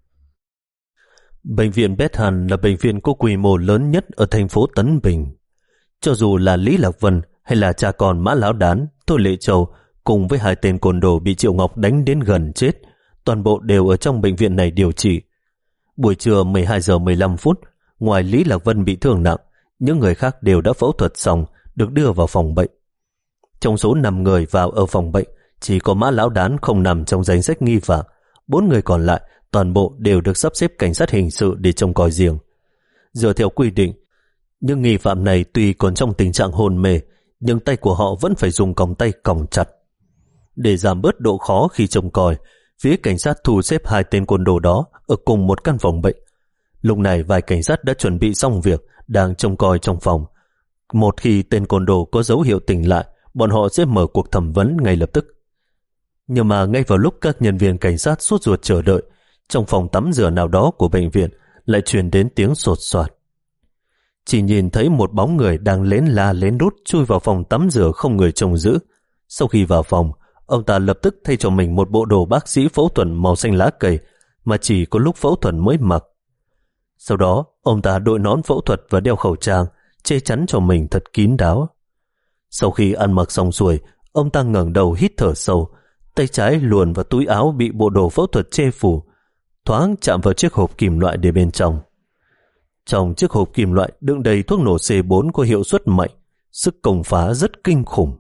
Bệnh viện Bethany là bệnh viện có quy mô lớn nhất ở thành phố Tấn Bình. Cho dù là Lý Lạc Vân hay là cha con Mã Lão Đán, Thôi Lệ Châu cùng với hai tên côn đồ bị Triệu Ngọc đánh đến gần chết, toàn bộ đều ở trong bệnh viện này điều trị. Buổi trưa mười hai giờ mười lăm phút, ngoài Lý Lạc Vân bị thương nặng, những người khác đều đã phẫu thuật xong, được đưa vào phòng bệnh. Trong số năm người vào ở phòng bệnh, chỉ có Mã Lão Đán không nằm trong danh sách nghi phạm. Bốn người còn lại toàn bộ đều được sắp xếp cảnh sát hình sự để trông coi riêng. Dựa theo quy định, những nghi phạm này tuy còn trong tình trạng hôn mê, nhưng tay của họ vẫn phải dùng còng tay còng chặt. Để giảm bớt độ khó khi trông coi, phía cảnh sát thu xếp hai tên côn đồ đó ở cùng một căn phòng bệnh. Lúc này vài cảnh sát đã chuẩn bị xong việc, đang trông coi trong phòng. Một khi tên côn đồ có dấu hiệu tỉnh lại, bọn họ sẽ mở cuộc thẩm vấn ngay lập tức. Nhưng mà ngay vào lúc các nhân viên cảnh sát sốt ruột chờ đợi, trong phòng tắm rửa nào đó của bệnh viện lại truyền đến tiếng sột soạt. Chỉ nhìn thấy một bóng người đang lén la lén đút chui vào phòng tắm rửa không người trông giữ. Sau khi vào phòng, ông ta lập tức thay cho mình một bộ đồ bác sĩ phẫu thuật màu xanh lá cây mà chỉ có lúc phẫu thuật mới mặc. Sau đó, ông ta đội nón phẫu thuật và đeo khẩu trang, che chắn cho mình thật kín đáo. Sau khi ăn mặc xong xuôi, ông ta ngẩng đầu hít thở sâu, tay trái luồn vào túi áo bị bộ đồ phẫu thuật che phủ, thoáng chạm vào chiếc hộp kim loại để bên trong. Trong chiếc hộp kim loại đựng đầy thuốc nổ C bốn có hiệu suất mạnh, sức công phá rất kinh khủng.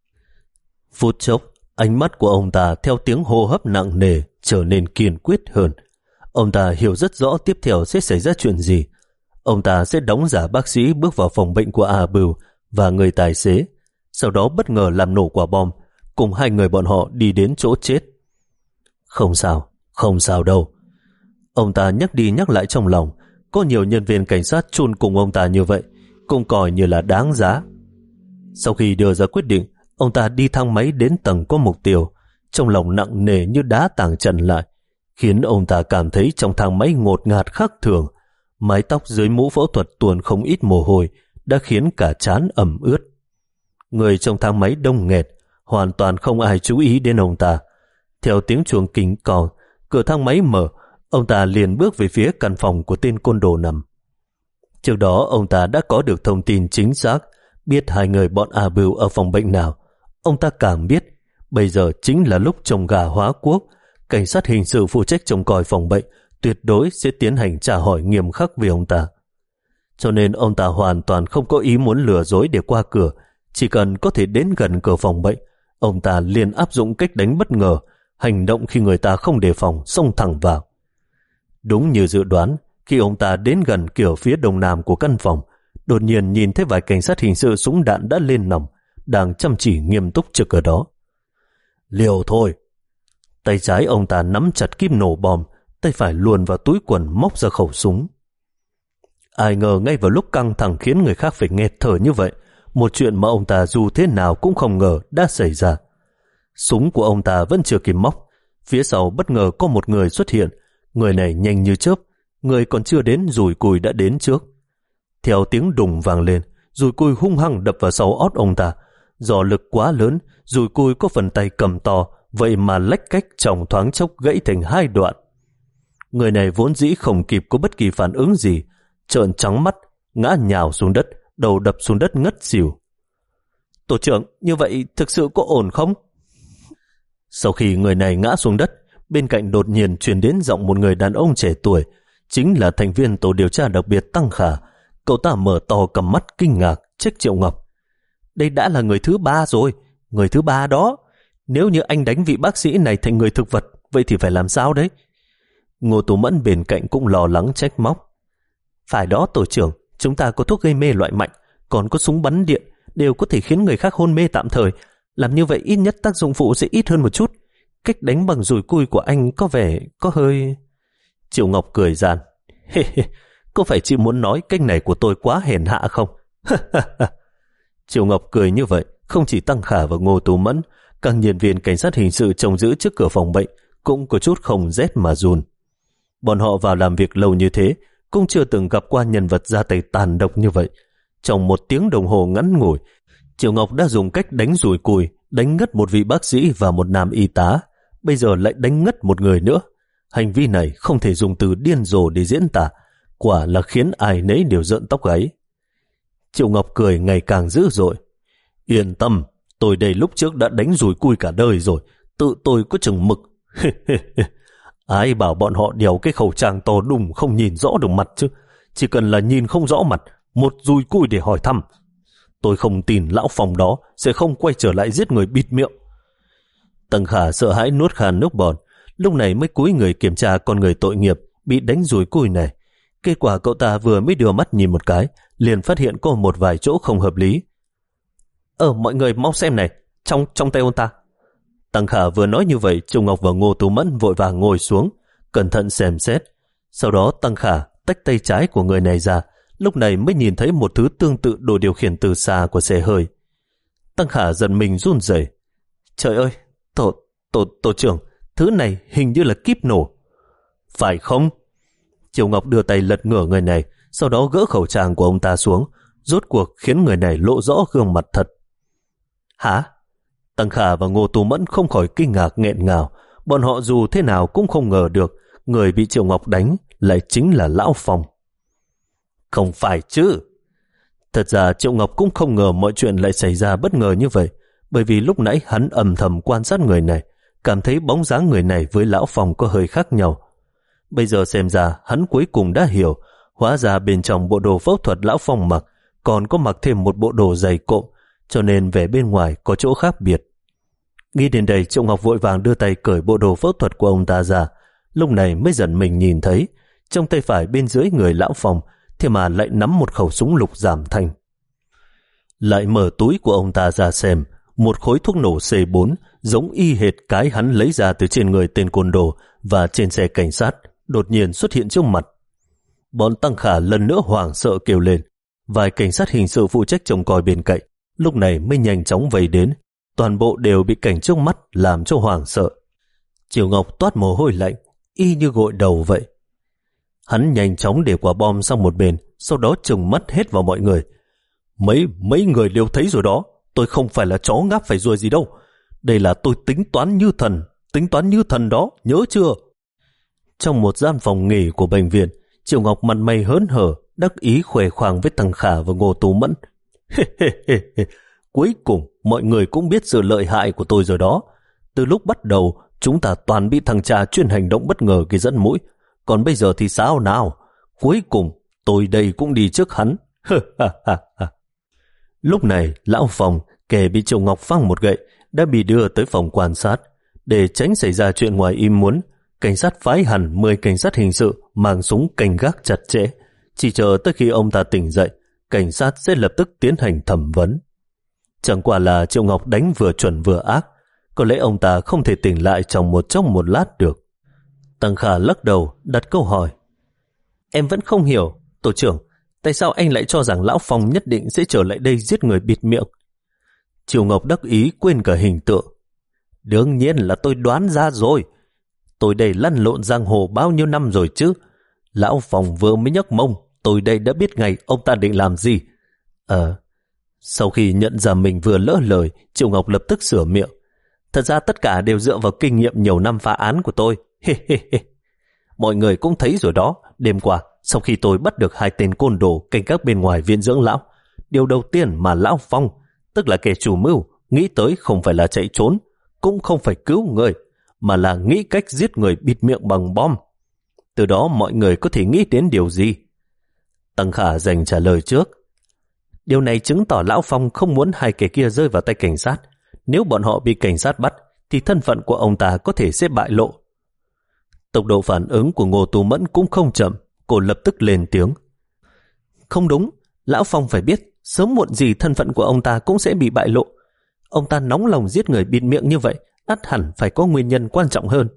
Phút chốc, ánh mắt của ông ta theo tiếng hô hấp nặng nề trở nên kiên quyết hơn. Ông ta hiểu rất rõ tiếp theo sẽ xảy ra chuyện gì. Ông ta sẽ đóng giả bác sĩ bước vào phòng bệnh của A Bưu và người tài xế, sau đó bất ngờ làm nổ quả bom, cùng hai người bọn họ đi đến chỗ chết. Không sao, không sao đâu. Ông ta nhắc đi nhắc lại trong lòng, có nhiều nhân viên cảnh sát chôn cùng ông ta như vậy, cũng coi như là đáng giá. Sau khi đưa ra quyết định, ông ta đi thang máy đến tầng có mục tiêu, trong lòng nặng nề như đá tảng trần lại, khiến ông ta cảm thấy trong thang máy ngột ngạt khác thường. Mái tóc dưới mũ phẫu thuật tuôn không ít mồ hôi, đã khiến cả trán ẩm ướt. Người trong thang máy đông nghẹt, hoàn toàn không ai chú ý đến ông ta. Theo tiếng chuông kính còi, cửa thang máy mở, ông ta liền bước về phía căn phòng của tên côn đồ nằm. Trước đó ông ta đã có được thông tin chính xác, biết hai người bọn A Bưu ở phòng bệnh nào. Ông ta càng biết, bây giờ chính là lúc trồng gà hóa quốc. Cảnh sát hình sự phụ trách trông coi phòng bệnh tuyệt đối sẽ tiến hành trả hỏi nghiêm khắc về ông ta. Cho nên ông ta hoàn toàn không có ý muốn lừa dối để qua cửa. Chỉ cần có thể đến gần cửa phòng bệnh, ông ta liền áp dụng cách đánh bất ngờ, hành động khi người ta không đề phòng, xông thẳng vào. Đúng như dự đoán, khi ông ta đến gần cửa phía đông nam của căn phòng, đột nhiên nhìn thấy vài cảnh sát hình sự súng đạn đã lên nòng, đang chăm chỉ nghiêm túc trực ở đó. Liều thôi! Tay trái ông ta nắm chặt kíp nổ bom, tay phải luồn vào túi quần móc ra khẩu súng. Ai ngờ ngay vào lúc căng thẳng khiến người khác phải nghẹt thở như vậy, một chuyện mà ông ta dù thế nào cũng không ngờ đã xảy ra. Súng của ông ta vẫn chưa kịp móc, phía sau bất ngờ có một người xuất hiện. Người này nhanh như chớp, người còn chưa đến dùi cùi đã đến trước. Theo tiếng đùng vang lên, dùi cùi hung hăng đập vào sau ót ông ta. Do lực quá lớn, dùi cui có phần tay cầm to, vậy mà lách cách trong thoáng chốc gãy thành hai đoạn. Người này vốn dĩ không kịp có bất kỳ phản ứng gì, trợn trắng mắt, ngã nhào xuống đất, đầu đập xuống đất ngất xỉu. Tổ trưởng, như vậy thực sự có ổn không? Sau khi người này ngã xuống đất, bên cạnh đột nhiên truyền đến giọng một người đàn ông trẻ tuổi, chính là thành viên tổ điều tra đặc biệt Tăng Khả. Cậu ta mở to cặp mắt kinh ngạc, trách Triệu Ngọc. Đây đã là người thứ ba rồi, người thứ ba đó. Nếu như anh đánh vị bác sĩ này thành người thực vật, vậy thì phải làm sao đấy? Ngô Tú Mẫn bên cạnh cũng lo lắng trách móc. Phải đó tổ trưởng, chúng ta có thuốc gây mê loại mạnh, còn có súng bắn điện, đều có thể khiến người khác hôn mê tạm thời. Làm như vậy ít nhất tác dụng phụ sẽ ít hơn một chút. Cách đánh bằng dùi cui của anh có vẻ có hơi... Triệu Ngọc cười gian. Hê hê, có phải chị muốn nói cách này của tôi quá hèn hạ không? Triệu Ngọc cười như vậy, không chỉ Tăng Khả và Ngô Tú Mẫn, các nhân viên cảnh sát hình sự trông giữ trước cửa phòng bệnh cũng có chút không rét mà run. Bọn họ vào làm việc lâu như thế, cũng chưa từng gặp qua nhân vật ra tay tàn độc như vậy. Trong một tiếng đồng hồ ngắn ngủi, Triệu Ngọc đã dùng cách đánh dùi cùi, đánh ngất một vị bác sĩ và một nam y tá, bây giờ lại đánh ngất một người nữa. Hành vi này không thể dùng từ điên rồ để diễn tả, quả là khiến ai nấy đều rợn tóc gáy. Triệu Ngọc cười ngày càng dữ dội. Yên tâm, tôi đây lúc trước đã đánh dùi cui cả đời rồi, tự tôi có chừng mực. Ai bảo bọn họ đeo cái khẩu trang to đùng không nhìn rõ được mặt chứ? Chỉ cần là nhìn không rõ mặt, một dùi cui để hỏi thăm. Tôi không tin lão phòng đó sẽ không quay trở lại giết người bịt miệng. Tăng Khả sợ hãi nuốt khan nước bọt, lúc này mới cúi người kiểm tra con người tội nghiệp bị đánh dùi cui này. Kết quả cậu ta vừa mới đưa mắt nhìn một cái, liền phát hiện có một vài chỗ không hợp lý. Ờ, mọi người mau xem này, trong trong tay ông ta. Tăng Khả vừa nói như vậy, Trung Ngọc và Ngô Tú Mẫn vội vàng ngồi xuống, cẩn thận xem xét. Sau đó Tăng Khả tách tay trái của người này ra, lúc này mới nhìn thấy một thứ tương tự đồ điều khiển từ xa của xe hơi. Tăng Khả giận mình run rẩy. Trời ơi, tổ, tổ, tổ trưởng, thứ này hình như là kíp nổ. Phải không? Triệu Ngọc đưa tay lật ngửa người này, sau đó gỡ khẩu trang của ông ta xuống, rốt cuộc khiến người này lộ rõ gương mặt thật. Hả? Tăng Khả và Ngô Tú Mẫn không khỏi kinh ngạc nghẹn ngào, bọn họ dù thế nào cũng không ngờ được người bị Triệu Ngọc đánh lại chính là Lão Phong. Không phải chứ? Thật ra Triệu Ngọc cũng không ngờ mọi chuyện lại xảy ra bất ngờ như vậy, bởi vì lúc nãy hắn âm thầm quan sát người này, cảm thấy bóng dáng người này với Lão Phong có hơi khác nhau. Bây giờ xem ra hắn cuối cùng đã hiểu, hóa ra bên trong bộ đồ phẫu thuật Lão Phong mặc còn có mặc thêm một bộ đồ dày cộm, cho nên vẻ bên ngoài có chỗ khác biệt. Nghĩ đến đây, Triệu Ngọc vội vàng đưa tay cởi bộ đồ phẫu thuật của ông ta ra, lúc này mới dần mình nhìn thấy trong tay phải bên dưới người Lão Phong thế mà lại nắm một khẩu súng lục giảm thanh. Lại mở túi của ông ta ra xem, một khối thuốc nổ C bốn giống y hệt cái hắn lấy ra từ trên người tên côn đồ và trên xe cảnh sát đột nhiên xuất hiện trước mặt. Bọn Tăng Khả lần nữa hoảng sợ kêu lên. Vài cảnh sát hình sự phụ trách trông coi bên cạnh lúc này mới nhanh chóng vây đến, toàn bộ đều bị cảnh trước mắt làm cho hoảng sợ. Triệu Ngọc toát mồ hôi lạnh, y như gội đầu vậy. Hắn nhanh chóng để quả bom sang một bên, sau đó trừng mắt hết vào mọi người. Mấy mấy người đều thấy rồi đó, tôi không phải là chó ngáp phải ruồi gì đâu. Đây là tôi tính toán như thần, tính toán như thần đó, nhớ chưa? Trong một gian phòng nghỉ của bệnh viện, Triệu Ngọc mặt mày hớn hở, đắc ý khoe khoang với Tăng Khả và Ngô Tú Mẫn. Cuối cùng, mọi người cũng biết sự lợi hại của tôi rồi đó. Từ lúc bắt đầu, chúng ta toàn bị thằng cha chuyên hành động bất ngờ kia dẫn mũi. Còn bây giờ thì sao nào? Cuối cùng, tôi đây cũng đi trước hắn. Lúc này, Lão Phong, kẻ bị Triệu Ngọc phang một gậy, đã bị đưa tới phòng quan sát. Để tránh xảy ra chuyện ngoài ý muốn, cảnh sát phái hẳn mười cảnh sát hình sự mang súng canh gác chặt chẽ. Chỉ chờ tới khi ông ta tỉnh dậy, cảnh sát sẽ lập tức tiến hành thẩm vấn. Chẳng qua là Triệu Ngọc đánh vừa chuẩn vừa ác, có lẽ ông ta không thể tỉnh lại trong một chốc một lát được. Tăng Khả lắc đầu đặt câu hỏi. Em vẫn không hiểu, tổ trưởng, tại sao anh lại cho rằng Lão Phong nhất định sẽ trở lại đây giết người bịt miệng? Triệu Ngọc đắc ý quên cả hình tượng. Đương nhiên là tôi đoán ra rồi. Tôi đây lăn lộn giang hồ bao nhiêu năm rồi chứ. Lão Phong vừa mới nhấc mông, tôi đây đã biết ngay ông ta định làm gì. Ờ, Sau khi nhận ra mình vừa lỡ lời, Triệu Ngọc lập tức sửa miệng. Thật ra tất cả đều dựa vào kinh nghiệm nhiều năm phá án của tôi. Mọi người cũng thấy rồi đó, đêm qua, sau khi tôi bắt được hai tên côn đồ canh gác bên ngoài viện dưỡng lão, điều đầu tiên mà Lão Phong, tức là kẻ chủ mưu, nghĩ tới không phải là chạy trốn, cũng không phải cứu người, mà là nghĩ cách giết người bịt miệng bằng bom. Từ đó mọi người có thể nghĩ đến điều gì? Tăng Khả dành trả lời trước. Điều này chứng tỏ Lão Phong không muốn hai kẻ kia rơi vào tay cảnh sát. Nếu bọn họ bị cảnh sát bắt, thì thân phận của ông ta có thể sẽ bại lộ. Tốc độ phản ứng của Ngô Tú Mẫn cũng không chậm, cô lập tức lên tiếng. Không đúng, Lão Phong phải biết, sớm muộn gì thân phận của ông ta cũng sẽ bị bại lộ. Ông ta nóng lòng giết người bịt miệng như vậy, ắt hẳn phải có nguyên nhân quan trọng hơn.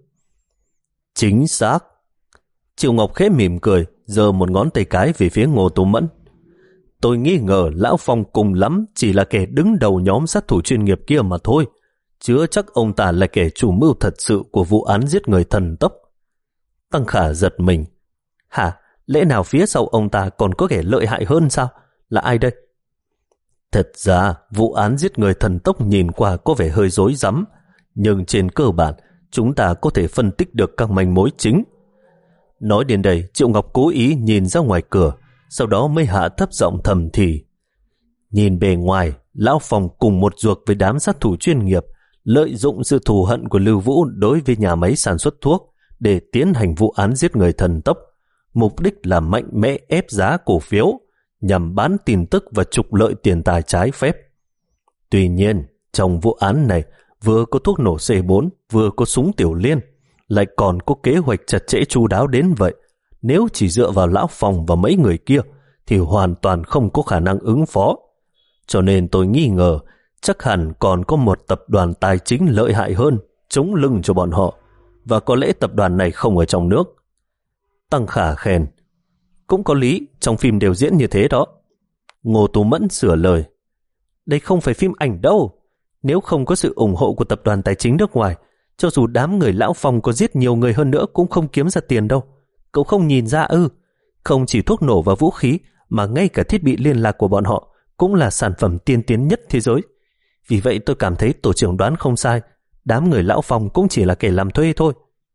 Chính xác. Triệu Ngọc khẽ mỉm cười, giơ một ngón tay cái về phía Ngô Tú Mẫn. Tôi nghi ngờ Lão Phong cùng lắm chỉ là kẻ đứng đầu nhóm sát thủ chuyên nghiệp kia mà thôi, chưa chắc ông ta là kẻ chủ mưu thật sự của vụ án giết người thần tốc. Tăng Khả giật mình. Hả? Lẽ nào phía sau ông ta còn có kẻ lợi hại hơn sao? Là ai đây? Thật ra, vụ án giết người thần tốc nhìn qua có vẻ hơi rối rắm, nhưng trên cơ bản, chúng ta có thể phân tích được các manh mối chính. Nói đến đây, Triệu Ngọc cố ý nhìn ra ngoài cửa, sau đó mới hạ thấp giọng thầm thì. Nhìn bề ngoài, Lão Phong cùng một ruột với đám sát thủ chuyên nghiệp, lợi dụng sự thù hận của Lưu Vũ đối với nhà máy sản xuất thuốc để tiến hành vụ án giết người thần tốc, mục đích là mạnh mẽ ép giá cổ phiếu, nhằm bán tin tức và trục lợi tiền tài trái phép. Tuy nhiên, trong vụ án này, vừa có thuốc nổ C bốn, vừa có súng tiểu liên, lại còn có kế hoạch chặt chẽ chu đáo đến vậy. Nếu chỉ dựa vào Lão Phong và mấy người kia, thì hoàn toàn không có khả năng ứng phó. Cho nên tôi nghi ngờ, chắc hẳn còn có một tập đoàn tài chính lợi hại hơn, chống lưng cho bọn họ. Và có lẽ tập đoàn này không ở trong nước. Tăng Khả khen. Cũng có lý, trong phim đều diễn như thế đó. Ngô Tú Mẫn sửa lời. Đây không phải phim ảnh đâu. Nếu không có sự ủng hộ của tập đoàn tài chính nước ngoài, cho dù đám người Lão Phong có giết nhiều người hơn nữa cũng không kiếm ra tiền đâu. Cậu không nhìn ra ư? Không chỉ thuốc nổ và vũ khí, mà ngay cả thiết bị liên lạc của bọn họ cũng là sản phẩm tiên tiến nhất thế giới. Vì vậy tôi cảm thấy tổ trưởng đoán không sai. Đám người Lão Phong cũng chỉ là kẻ làm thuê thôi.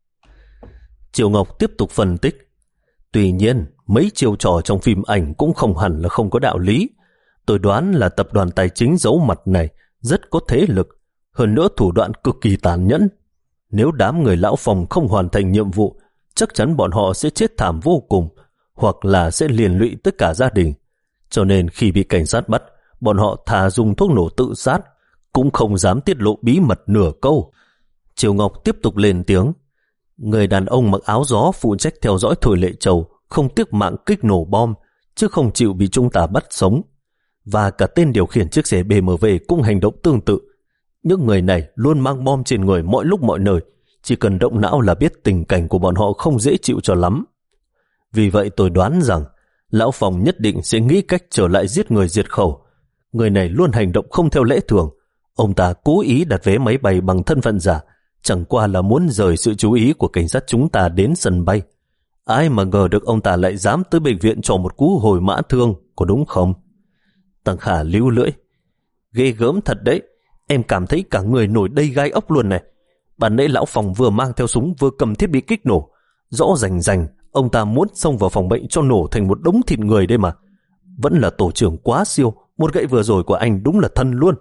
Triệu Ngọc tiếp tục phân tích. Tuy nhiên, mấy chiêu trò trong phim ảnh cũng không hẳn là không có đạo lý. Tôi đoán là tập đoàn tài chính giấu mặt này rất có thế lực, hơn nữa thủ đoạn cực kỳ tàn nhẫn. Nếu đám người Lão Phong không hoàn thành nhiệm vụ, chắc chắn bọn họ sẽ chết thảm vô cùng, hoặc là sẽ liên lụy tất cả gia đình. Cho nên khi bị cảnh sát bắt, bọn họ thà dùng thuốc nổ tự sát, cũng không dám tiết lộ bí mật nửa câu. Triều Ngọc tiếp tục lên tiếng. Người đàn ông mặc áo gió phụ trách theo dõi Thôi Lệ Châu không tiếc mạng kích nổ bom, chứ không chịu bị chúng ta bắt sống. Và cả tên điều khiển chiếc xe bê em vê cũng hành động tương tự. Những người này luôn mang bom trên người mọi lúc mọi nơi, chỉ cần động não là biết tình cảnh của bọn họ không dễ chịu cho lắm. Vì vậy tôi đoán rằng Lão Phong nhất định sẽ nghĩ cách trở lại giết người diệt khẩu. Người này luôn hành động không theo lẽ thường. Ông ta cố ý đặt vé máy bay bằng thân phận giả, chẳng qua là muốn rời sự chú ý của cảnh sát chúng ta đến sân bay. Ai mà ngờ được ông ta lại dám tới bệnh viện cho một cú hồi mã thương, có đúng không? Tăng Khả líu lưỡi. Ghê gớm thật đấy, em cảm thấy cả người nổi đầy gai ốc luôn này. Ban nãy Lão Phong vừa mang theo súng vừa cầm thiết bị kích nổ. Rõ rành rành, ông ta muốn xông vào phòng bệnh cho nổ thành một đống thịt người đây mà. Vẫn là tổ trưởng quá siêu, một gậy vừa rồi của anh đúng là thân luôn.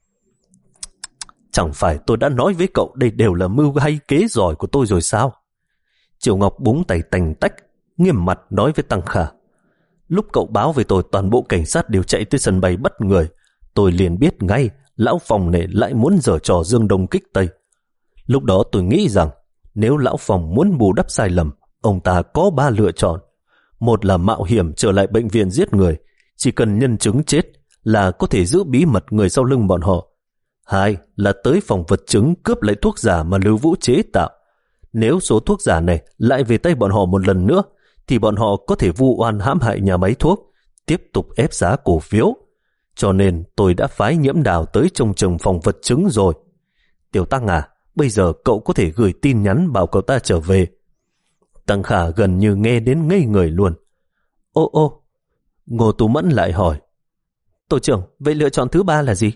Chẳng phải tôi đã nói với cậu đây đều là mưu hay kế giỏi của tôi rồi sao? Triệu Ngọc búng tay tành tách, nghiêm mặt nói với Tăng Khả. Lúc cậu báo về tôi toàn bộ cảnh sát đều chạy tới sân bay bắt người, tôi liền biết ngay Lão Phong này lại muốn giở trò dương đông kích tây. Lúc đó tôi nghĩ rằng nếu Lão Phong muốn bù đắp sai lầm, ông ta có ba lựa chọn. Một là mạo hiểm trở lại bệnh viện giết người, chỉ cần nhân chứng chết là có thể giữ bí mật người sau lưng bọn họ. Hai là tới phòng vật chứng cướp lấy thuốc giả mà Lưu Vũ chế tạo. Nếu số thuốc giả này lại về tay bọn họ một lần nữa, thì bọn họ có thể vu oan hãm hại nhà máy thuốc, tiếp tục ép giá cổ phiếu. Cho nên tôi đã phái Nhiễm Đào tới trông chừng phòng vật chứng rồi. Tiểu Tăng à, bây giờ cậu có thể gửi tin nhắn bảo cậu ta trở về. Tăng Khả gần như nghe đến ngây người luôn. Ô ô, Ngô Tú Mẫn lại hỏi. Tổ trưởng, vậy lựa chọn thứ ba là gì?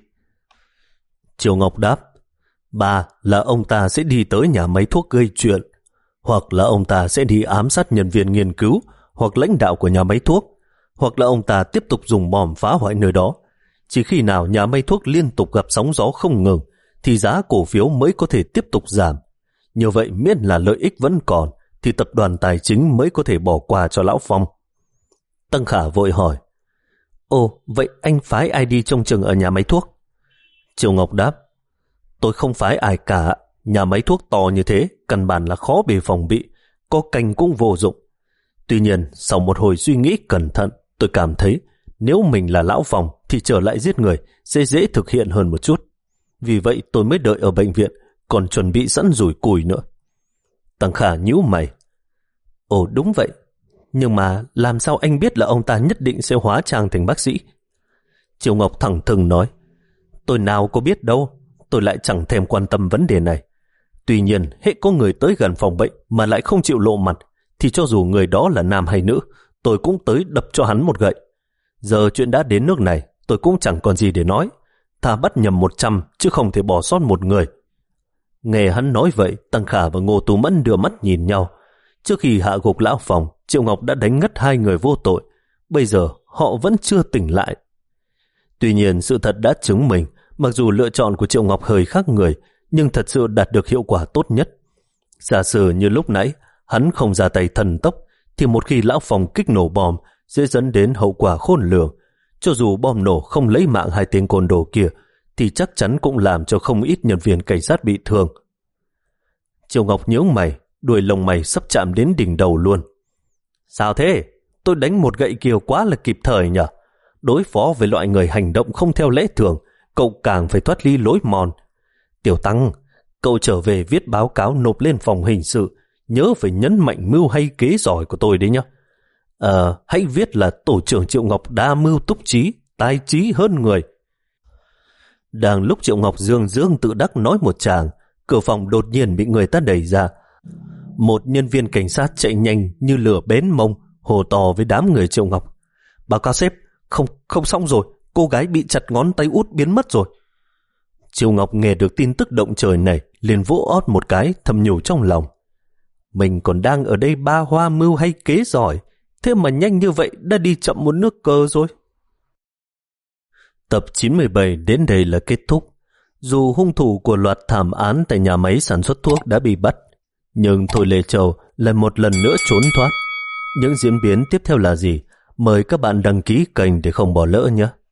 Triều Ngọc đáp, ba là ông ta sẽ đi tới nhà máy thuốc gây chuyện, hoặc là ông ta sẽ đi ám sát nhân viên nghiên cứu hoặc lãnh đạo của nhà máy thuốc, hoặc là ông ta tiếp tục dùng bom phá hoại nơi đó. Chỉ khi nào nhà máy thuốc liên tục gặp sóng gió không ngừng thì giá cổ phiếu mới có thể tiếp tục giảm. Như vậy miễn là lợi ích vẫn còn thì tập đoàn tài chính mới có thể bỏ qua cho Lão Phong. Tăng Khả vội hỏi, ồ, vậy anh phái ai đi trông chừng ở nhà máy thuốc? Triều Ngọc đáp, tôi không phái ai cả. Nhà máy thuốc to như thế, căn bản là khó bề phòng bị, có canh cũng vô dụng. Tuy nhiên, sau một hồi suy nghĩ cẩn thận, tôi cảm thấy nếu mình là Lão Phong thì trở lại giết người sẽ dễ thực hiện hơn một chút. Vì vậy tôi mới đợi ở bệnh viện, còn chuẩn bị sẵn rủi cùi nữa. Tăng Khả nhíu mày. Ồ đúng vậy, nhưng mà làm sao anh biết là ông ta nhất định sẽ hóa trang thành bác sĩ? Triều Ngọc thẳng thừng nói, tôi nào có biết đâu, tôi lại chẳng thèm quan tâm vấn đề này. Tuy nhiên, hễ có người tới gần phòng bệnh mà lại không chịu lộ mặt, thì cho dù người đó là nam hay nữ, tôi cũng tới đập cho hắn một gậy. Giờ chuyện đã đến nước này, tôi cũng chẳng còn gì để nói. Thà bắt nhầm một trăm, chứ không thể bỏ sót một người. Nghe hắn nói vậy, Tăng Khả và Ngô Tú Mẫn đưa mắt nhìn nhau. Trước khi hạ gục Lão Phong, Triệu Ngọc đã đánh ngất hai người vô tội. Bây giờ, họ vẫn chưa tỉnh lại. Tuy nhiên, sự thật đã chứng minh, mặc dù lựa chọn của Triệu Ngọc hơi khác người, nhưng thật sự đạt được hiệu quả tốt nhất. Giả sử như lúc nãy, hắn không ra tay thần tốc, thì một khi Lão Phong kích nổ bom sẽ dẫn đến hậu quả khôn lường. Cho dù bom nổ không lấy mạng hai tên côn đồ kia, thì chắc chắn cũng làm cho không ít nhân viên cảnh sát bị thương. Triều Ngọc nhướng mày, đuôi lông mày sắp chạm đến đỉnh đầu luôn. Sao thế? Tôi đánh một gậy kia quá là kịp thời nhỉ? Đối phó với loại người hành động không theo lẽ thường, cậu càng phải thoát ly lối mòn. Tiểu Tăng, cậu trở về viết báo cáo nộp lên phòng hình sự, nhớ phải nhấn mạnh mưu hay kế giỏi của tôi đấy nhá. Ờ, hãy viết là tổ trưởng Triệu Ngọc đa mưu túc trí, tài trí hơn người. Đang lúc Triệu Ngọc dương dương tự đắc nói một tràng, cửa phòng đột nhiên bị người ta đẩy ra. Một nhân viên cảnh sát chạy nhanh như lửa bén mông, hô to với đám người Triệu Ngọc. Báo cáo sếp, không, không xong rồi, cô gái bị chặt ngón tay út biến mất rồi. Triệu Ngọc nghe được tin tức động trời này, liền vỗ ót một cái, thầm nhủ trong lòng. Mình còn đang ở đây ba hoa mưu hay kế giỏi, thế mà nhanh như vậy đã đi chậm một nước cờ rồi. Tập chín mươi bảy đến đây là kết thúc. Dù hung thủ của loạt thảm án tại nhà máy sản xuất thuốc đã bị bắt, nhưng Thôi Lê Châu lại một lần nữa trốn thoát. Những diễn biến tiếp theo là gì? Mời các bạn đăng ký kênh để không bỏ lỡ nhé.